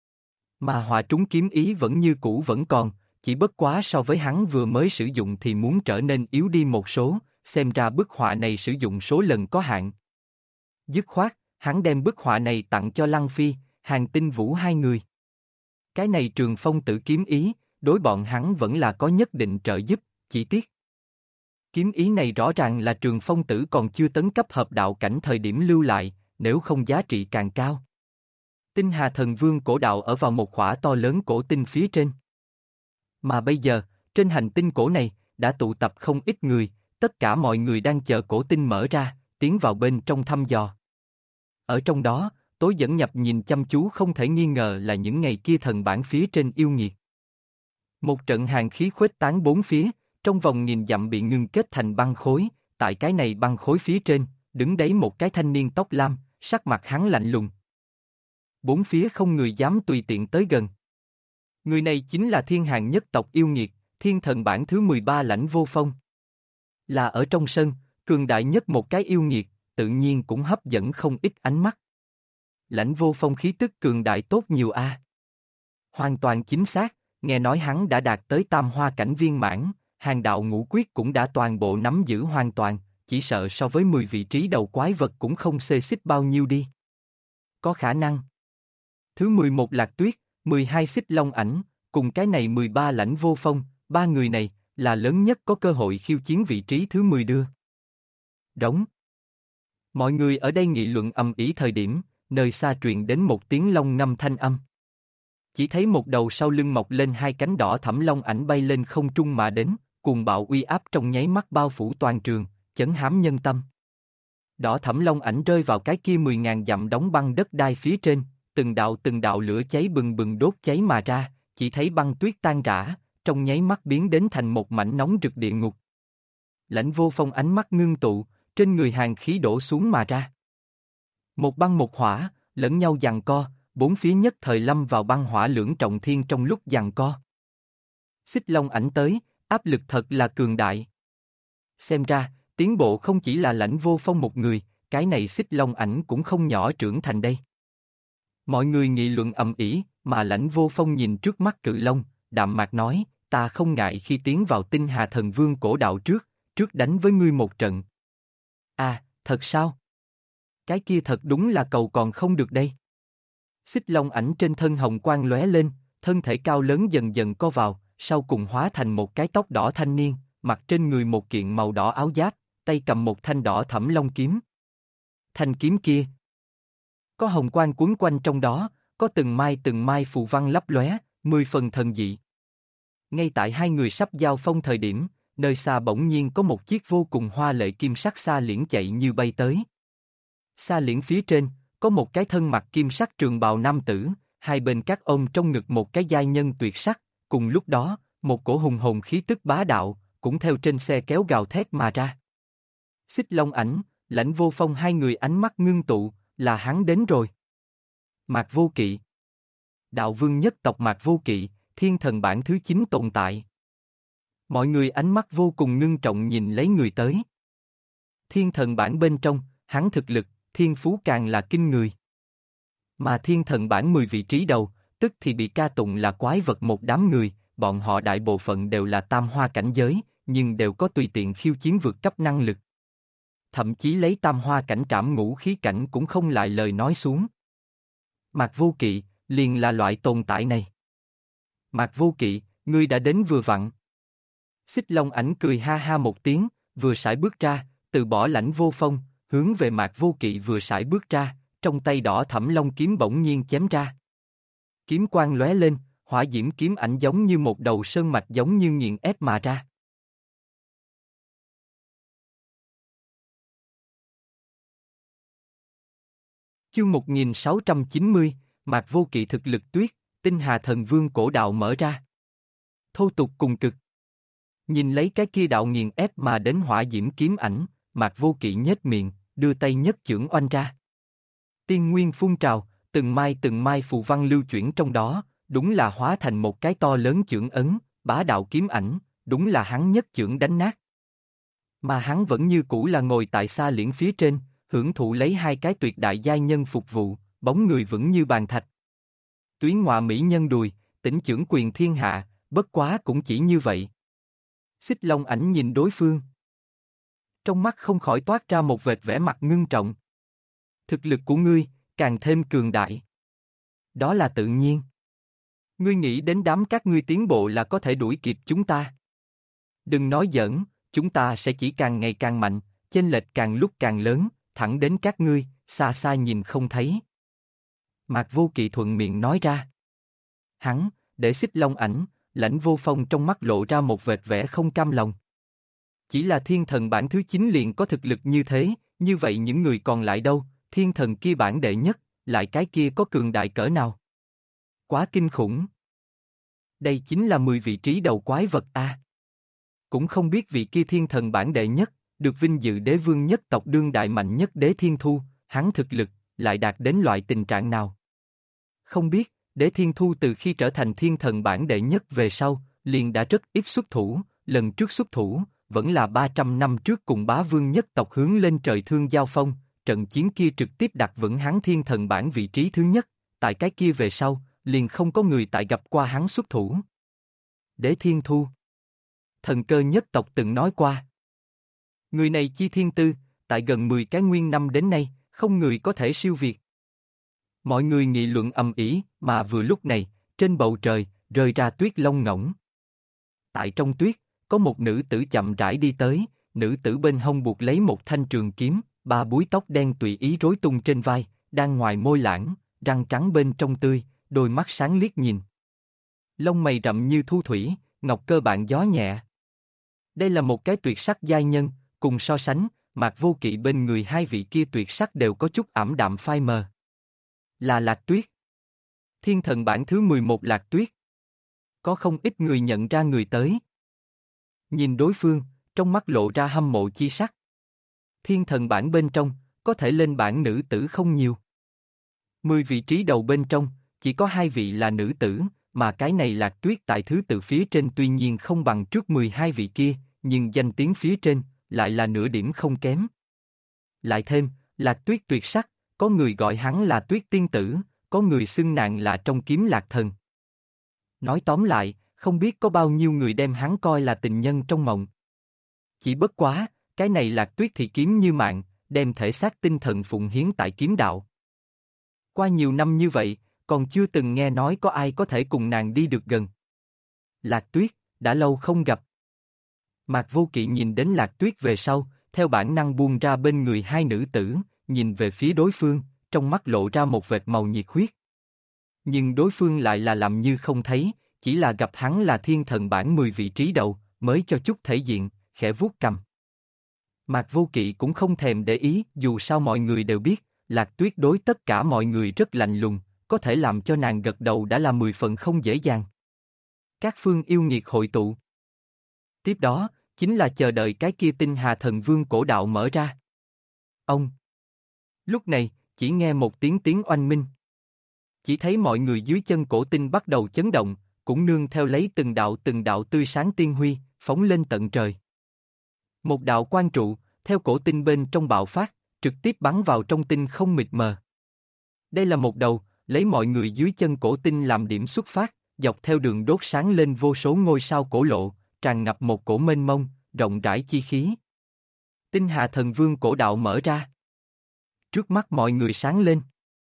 Mà họa trúng kiếm ý vẫn như cũ vẫn còn, chỉ bất quá so với hắn vừa mới sử dụng thì muốn trở nên yếu đi một số, xem ra bức họa này sử dụng số lần có hạn. Dứt khoát, hắn đem bức họa này tặng cho Lăng Phi, Hàn Tinh Vũ hai người. Cái này Trường Phong tử kiếm ý, đối bọn hắn vẫn là có nhất định trợ giúp, chỉ tiếc. Kiếm ý này rõ ràng là Trường Phong tử còn chưa tấn cấp hợp đạo cảnh thời điểm lưu lại, nếu không giá trị càng cao. Tinh Hà Thần Vương cổ đạo ở vào một khỏa to lớn cổ tinh phía trên. Mà bây giờ, trên hành tinh cổ này, đã tụ tập không ít người, tất cả mọi người đang chờ cổ tinh mở ra, tiến vào bên trong thăm dò. Ở trong đó, tối dẫn nhập nhìn chăm chú không thể nghi ngờ là những ngày kia thần bản phía trên yêu nghiệt. Một trận hàn khí khuếch tán bốn phía, trong vòng nghìn dặm bị ngưng kết thành băng khối, tại cái này băng khối phía trên, đứng đấy một cái thanh niên tóc lam, sắc mặt hắn lạnh lùng. Bốn phía không người dám tùy tiện tới gần. Người này chính là thiên hàng nhất tộc yêu nghiệt, thiên thần bản thứ 13 Lãnh Vô Phong. Là ở trong sân, cường đại nhất một cái yêu nghiệt, tự nhiên cũng hấp dẫn không ít ánh mắt. Lãnh Vô Phong khí tức cường đại tốt nhiều a. Hoàn toàn chính xác, nghe nói hắn đã đạt tới tam hoa cảnh viên mãn, hàng đạo ngũ quyết cũng đã toàn bộ nắm giữ hoàn toàn, chỉ sợ so với 10 vị trí đầu quái vật cũng không xê xích bao nhiêu đi. Có khả năng. Thứ 11 Lạc Tuyết, 12 Xích Long Ảnh, cùng cái này 13 Lãnh Vô Phong, ba người này, là lớn nhất có cơ hội khiêu chiến vị trí thứ 10 đưa. Đóng. Mọi người ở đây nghị luận ầm ĩ thời điểm, nơi xa truyền đến một tiếng long ngâm thanh âm. Chỉ thấy một đầu sau lưng mọc lên hai cánh đỏ thẫm long ảnh bay lên không trung mà đến, cuồng bạo uy áp trong nháy mắt bao phủ toàn trường, chấn hám nhân tâm. Đỏ thẫm long ảnh rơi vào cái kia 10.000 dặm đóng băng đất đai phía trên, từng đạo lửa cháy bừng bừng đốt cháy mà ra, chỉ thấy băng tuyết tan rã, trong nháy mắt biến đến thành một mảnh nóng rực địa ngục. Lãnh Vô Phong ánh mắt ngưng tụ, trên người hàn khí đổ xuống mà ra. Một băng một hỏa, lẫn nhau giằng co, bốn phía nhất thời lâm vào băng hỏa lưỡng trọng thiên trong lúc giằng co. Xích Long ảnh tới, áp lực thật là cường đại. Xem ra, tiến bộ không chỉ là Lãnh Vô Phong một người, cái này Xích Long ảnh cũng không nhỏ trưởng thành đây. Mọi người nghị luận ầm ĩ, mà Lãnh Vô Phong nhìn trước mắt cự long, đạm mạc nói, ta không ngại khi tiến vào Tinh Hà Thần Vương cổ đạo trước đánh với ngươi một trận. À, thật sao? Cái kia thật đúng là cầu còn không được đây. Xích Long ảnh trên thân hồng quang lóe lên, thân thể cao lớn dần dần co vào, sau cùng hóa thành một cái tóc đỏ thanh niên, mặc trên người một kiện màu đỏ áo giáp, tay cầm một thanh đỏ thẫm long kiếm. Thanh kiếm kia có hồng quang cuốn quanh trong đó, có từng mai phù văn lấp lóe, 10 phần thần dị. Ngay tại hai người sắp giao phong thời điểm, nơi xa bỗng nhiên có một chiếc vô cùng hoa lệ kim sắc xa liễn chạy như bay tới. Xa liễn phía trên, có một cái thân mặc kim sắc trường bào nam tử, hai bên các ôm trong ngực một cái giai nhân tuyệt sắc, cùng lúc đó, một cổ hùng hồn khí tức bá đạo, cũng theo trên xe kéo gào thét mà ra. Xích Long ảnh, Lãnh Vô Phong hai người ánh mắt ngưng tụ, là hắn đến rồi. Mạc Vô Kỵ. Đạo vương nhất tộc Mạc Vô Kỵ, thiên thần bản thứ 9 tồn tại. Mọi người ánh mắt vô cùng ngưng trọng nhìn lấy người tới. Thiên thần bản bên trong, hắn thực lực, thiên phú càng là kinh người. Mà thiên thần bản 10 vị trí đầu, tức thì bị ca tụng là quái vật một đám người, bọn họ đại bộ phận đều là tam hoa cảnh giới, nhưng đều có tùy tiện khiêu chiến vượt cấp năng lực. Thậm chí lấy tam hoa cảnh trảm ngũ khí cảnh cũng không lại lời nói xuống. Mạc Vô Kỵ, liền là loại tồn tại này. Mạc Vô Kỵ, ngươi đã đến vừa vặn. Xích Long Ảnh cười ha ha một tiếng, vừa sải bước ra, từ bỏ Lãnh Vô Phong, hướng về Mạc Vô Kỵ vừa sải bước ra, trong tay đỏ thẫm long kiếm bỗng nhiên chém ra. Kiếm quang lóe lên, hỏa diễm kiếm ảnh giống như một đầu sơn mạch giống như nghiền ép mà ra. Chương 1690, Mạc Vô Kỵ thực lực tuyết, Tinh Hà Thần Vương cổ đạo mở ra. Thô tục cùng cực. Nhìn lấy cái kia đạo nghiền ép mà đến hỏa diễm kiếm ảnh, Mạc Vô Kỵ nhếch miệng, đưa tay nhất chưởng oanh ra. Tiên nguyên phun trào, từng mai phù văn lưu chuyển trong đó, đúng là hóa thành một cái to lớn chưởng ấn, bá đạo kiếm ảnh, đúng là hắn nhất chưởng đánh nát. Mà hắn vẫn như cũ là ngồi tại xa liễn phía trên, hưởng thụ lấy hai cái tuyệt đại giai nhân phục vụ, bóng người vững như bàn thạch. Tuyến ngọa mỹ nhân đùi, tỉnh chưởng quyền thiên hạ, bất quá cũng chỉ như vậy. Xích Long Ảnh nhìn đối phương. Trong mắt không khỏi toát ra một vệt vẻ mặt ngưng trọng. Thực lực của ngươi, càng thêm cường đại. Đó là tự nhiên. Ngươi nghĩ đến đám các ngươi tiến bộ là có thể đuổi kịp chúng ta. Đừng nói giỡn, chúng ta sẽ chỉ càng ngày càng mạnh, chênh lệch càng lúc càng lớn, thẳng đến các ngươi, xa xa nhìn không thấy. Mạc Vô Kỵ thuận miệng nói ra. Hắn, để Xích Long Ảnh, Lãnh Vô Phong trong mắt lộ ra một vệt vẻ không cam lòng. Chỉ là thiên thần bản thứ 9 liền có thực lực như thế, như vậy những người còn lại đâu, thiên thần kia bản đệ nhất, lại cái kia có cường đại cỡ nào? Quá kinh khủng. Đây chính là 10 vị trí đầu quái vật a. Cũng không biết vị kia thiên thần bản đệ nhất, được vinh dự đế vương nhất tộc đương đại mạnh nhất Đế Thiên Thu, hắn thực lực, lại đạt đến loại tình trạng nào? Không biết, Đế Thiên Thu từ khi trở thành thiên thần bản đệ nhất về sau, liền đã rất ít xuất thủ, lần trước xuất thủ, vẫn là 300 năm trước cùng bá vương nhất tộc hướng lên trời thương giao phong, trận chiến kia trực tiếp đặt vững hắn thiên thần bản vị trí thứ nhất, tại cái kia về sau, liền không có người tại gặp qua hắn xuất thủ. Đế Thiên Thu. Thần cơ nhất tộc từng nói qua. Người này chi thiên tư, tại gần 10 cái nguyên năm đến nay, không người có thể siêu việt. Mọi người nghị luận ầm ĩ, mà vừa lúc này, trên bầu trời, rơi ra tuyết lông ngỗng. Tại trong tuyết, có một nữ tử chậm rãi đi tới, nữ tử bên hông buộc lấy một thanh trường kiếm, ba búi tóc đen tùy ý rối tung trên vai, đang ngoài môi lãng, răng trắng bên trong tươi, đôi mắt sáng liếc nhìn. Lông mày rậm như thu thủy, ngọc cơ bản gió nhẹ. Đây là một cái tuyệt sắc giai nhân, cùng so sánh, Mạc Vô Kỵ bên người hai vị kia tuyệt sắc đều có chút ảm đạm phai mờ. Là Lạc Tuyết. Thiên thần bản thứ 11 Lạc Tuyết. Có không ít người nhận ra người tới. Nhìn đối phương, trong mắt lộ ra hâm mộ chi sắc. Thiên thần bản bên trong, có thể lên bảng nữ tử không nhiều. 10 vị trí đầu bên trong, chỉ có 2 vị là nữ tử, mà cái này Lạc Tuyết tại thứ tự phía trên tuy nhiên không bằng trước 12 vị kia, nhưng danh tiếng phía trên, lại là nửa điểm không kém. Lại thêm, Lạc Tuyết tuyệt sắc, có người gọi hắn là Tuyết tiên tử, có người xưng nàng là trong kiếm lạc thần. Nói tóm lại, không biết có bao nhiêu người đem hắn coi là tình nhân trong mộng. Chỉ bất quá, cái này Lạc Tuyết thì kiếm như mạng, đem thể xác tinh thần phụng hiến tại kiếm đạo. Qua nhiều năm như vậy, còn chưa từng nghe nói có ai có thể cùng nàng đi được gần. Lạc Tuyết, đã lâu không gặp. Mạc Vô Kỵ nhìn đến Lạc Tuyết về sau, theo bản năng buông ra bên người hai nữ tử, nhìn về phía đối phương, trong mắt lộ ra một vệt màu nhiệt huyết. Nhưng đối phương lại là làm như không thấy, chỉ là gặp hắn là thiên thần bản 10 vị trí đầu, mới cho chút thể diện, khẽ vuốt cằm. Mạc Vô Kỵ cũng không thèm để ý, dù sao mọi người đều biết, Lạc Tuyết đối tất cả mọi người rất lạnh lùng, có thể làm cho nàng gật đầu đã là 10 phần không dễ dàng. Các phương yêu nghiệt hội tụ. Tiếp đó, chính là chờ đợi cái kia Tinh Hà Thần Vương cổ đạo mở ra. Ông. Lúc này, chỉ nghe một tiếng oanh minh. Chỉ thấy mọi người dưới chân cổ tinh bắt đầu chấn động, cũng nương theo lấy từng đạo tươi sáng tiên huy, phóng lên tận trời. Một đạo quang trụ, theo cổ tinh bên trong bạo phát, trực tiếp bắn vào trong tinh không mịt mờ. Đây là một đầu, lấy mọi người dưới chân cổ tinh làm điểm xuất phát, dọc theo đường đốt sáng lên vô số ngôi sao cổ lộ, tràn ngập một cổ mênh mông, rộng rãi chi khí. Tinh Hà Thần Vương cổ đạo mở ra. Trước mắt mọi người sáng lên.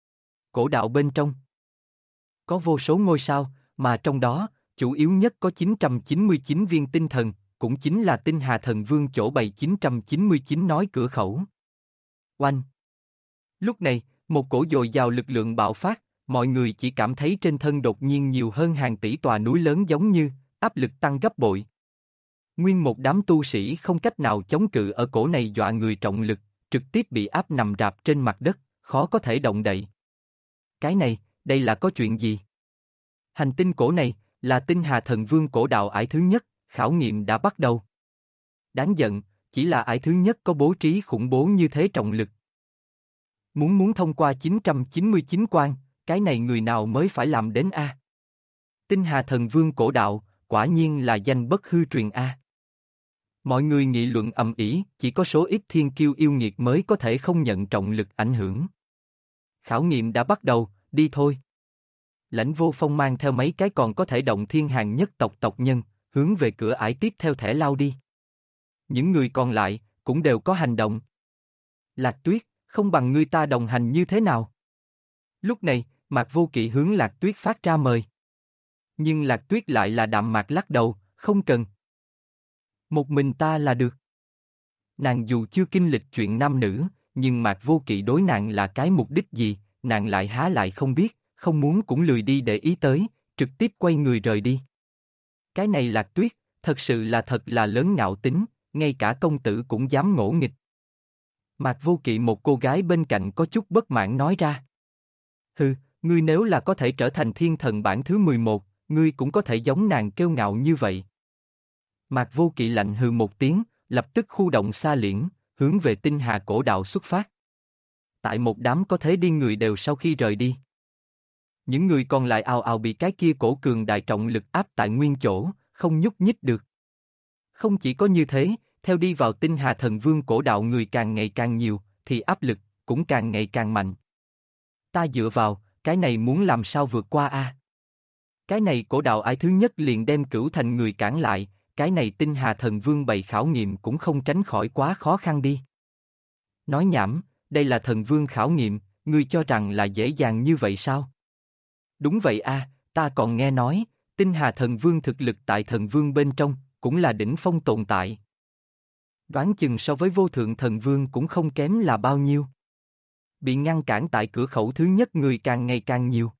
Cổ đạo bên trong có vô số ngôi sao, mà trong đó, chủ yếu nhất có 999 viên tinh thần, cũng chính là Tinh Hà Thần Vương chỗ bày 999 nói cửa khẩu. Oanh! Lúc này, một cổ dồi dào lực lượng bạo phát, mọi người chỉ cảm thấy trên thân đột nhiên nhiều hơn hàng tỷ tòa núi lớn giống như, áp lực tăng gấp bội. Nguyên một đám tu sĩ không cách nào chống cự ở cổ này dọa người trọng lực, trực tiếp bị áp nằm rạp trên mặt đất, khó có thể động đậy. Cái này, đây là có chuyện gì? Hành tinh cổ này, là Tinh Hà Thần Vương cổ đạo ải thứ nhất, khảo nghiệm đã bắt đầu. Đáng giận, chỉ là ải thứ nhất có bố trí khủng bố như thế trọng lực. Muốn thông qua 999 quan, cái này người nào mới phải làm đến a? Tinh Hà Thần Vương cổ đạo, quả nhiên là danh bất hư truyền a. Mọi người nghị luận ầm ĩ, chỉ có số ít thiên kiêu yêu nghiệt mới có thể không nhận trọng lực ảnh hưởng. Khảo nghiệm đã bắt đầu, đi thôi. Lãnh Vô Phong mang theo mấy cái còn có thể động thiên hàng nhất tộc nhân, hướng về cửa ải tiếp theo thẻ lao đi. Những người còn lại, cũng đều có hành động. Lạc Tuyết, không bằng ngươi ta đồng hành như thế nào? Lúc này, Mạc Vô Kỵ hướng Lạc Tuyết phát ra mời. Nhưng Lạc Tuyết lại là đạm mạc lắc đầu, không cần. Một mình ta là được. Nàng dù chưa kinh lịch chuyện nam nữ, nhưng Mạc Vô Kỵ đối nàng là cái mục đích gì, nàng lại há lại không biết, không muốn cũng lười đi để ý tới, trực tiếp quay người rời đi. Cái này Lạc Tuyết, thật sự là thật là lớn ngạo tính, ngay cả công tử cũng dám ngỗ nghịch. Mạc Vô Kỵ một cô gái bên cạnh có chút bất mãn nói ra. Hừ, ngươi nếu là có thể trở thành thiên thần bảng thứ 11, ngươi cũng có thể giống nàng kiêu ngạo như vậy. Mạc Vô Kỵ lạnh hừ một tiếng, lập tức khu động xa liễn, hướng về Tinh Hà cổ đạo xuất phát. Tại một đám có thế điên người đều sau khi rời đi. Những người còn lại ào ào bị cái kia cổ cường đại trọng lực áp tại nguyên chỗ, không nhúc nhích được. Không chỉ có như thế, theo đi vào Tinh Hà Thần Vương cổ đạo người càng ngày càng nhiều, thì áp lực cũng càng ngày càng mạnh. Ta dựa vào, cái này muốn làm sao vượt qua a? Cái này cổ đạo ải thứ nhất liền đem Cửu Thành người cản lại, cái này Tinh Hà Thần Vương bày khảo nghiệm cũng không tránh khỏi quá khó khăn đi. Nói nhảm, đây là Thần Vương khảo nghiệm, ngươi cho rằng là dễ dàng như vậy sao? Đúng vậy a, ta còn nghe nói, Tinh Hà Thần Vương thực lực tại Thần Vương bên trong, cũng là đỉnh phong tồn tại. Đoán chừng so với Vô Thượng Thần Vương cũng không kém là bao nhiêu. Bị ngăn cản tại cửa khẩu thứ nhất người càng ngày càng nhiều.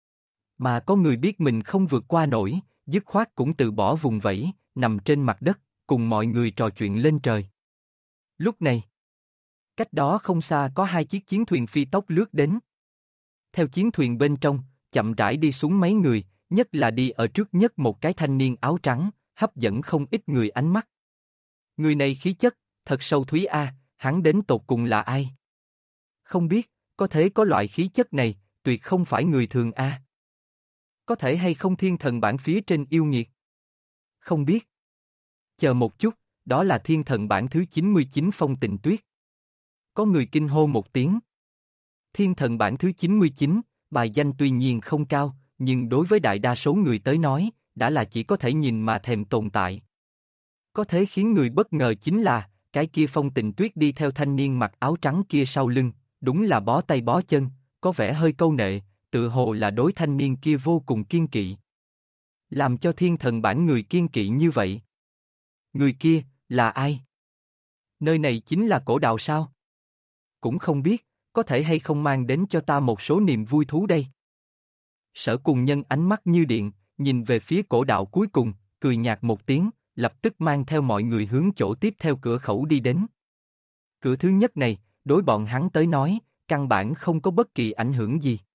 Mà có người biết mình không vượt qua nổi, dứt khoát cũng từ bỏ vùng vẫy, nằm trên mặt đất, cùng mọi người trò chuyện lên trời. Lúc này, cách đó không xa có hai chiếc chiến thuyền phi tốc lướt đến. Theo chiến thuyền bên trong, chậm rãi đi xuống mấy người, nhất là đi ở trước nhất một cái thanh niên áo trắng, hấp dẫn không ít người ánh mắt. Người này khí chất, thật sâu thúy a, hắn đến tột cùng là ai? Không biết, có thể có loại khí chất này, tuyệt không phải người thường a. Có thể hay không thiên thần bản phía trên yêu nghiệt? Không biết. Chờ một chút, đó là thiên thần bản thứ 99 Phong Tịnh Tuyết. Có người kinh hô một tiếng. Thiên thần bản thứ 99, bài danh tuy nhiên không cao, nhưng đối với đại đa số người tới nói, đã là chỉ có thể nhìn mà thèm tồn tại. Có thế khiến người bất ngờ chính là, cái kia Phong Tịnh Tuyết đi theo thanh niên mặc áo trắng kia sau lưng, đúng là bó tay bó chân, có vẻ hơi câu nệ, tự hồ là đối thanh niên kia vô cùng kiên kỵ. Làm cho thiên thần bản người kiên kỵ như vậy. Người kia, là ai? Nơi này chính là cổ đạo sao? Cũng không biết, có thể hay không mang đến cho ta một số niềm vui thú đây. Sở Cùng Nhân ánh mắt như điện, nhìn về phía cổ đạo cuối cùng, cười nhạt một tiếng, lập tức mang theo mọi người hướng chỗ tiếp theo cửa khẩu đi đến. Cửa thứ nhất này, đối bọn hắn tới nói, căn bản không có bất kỳ ảnh hưởng gì.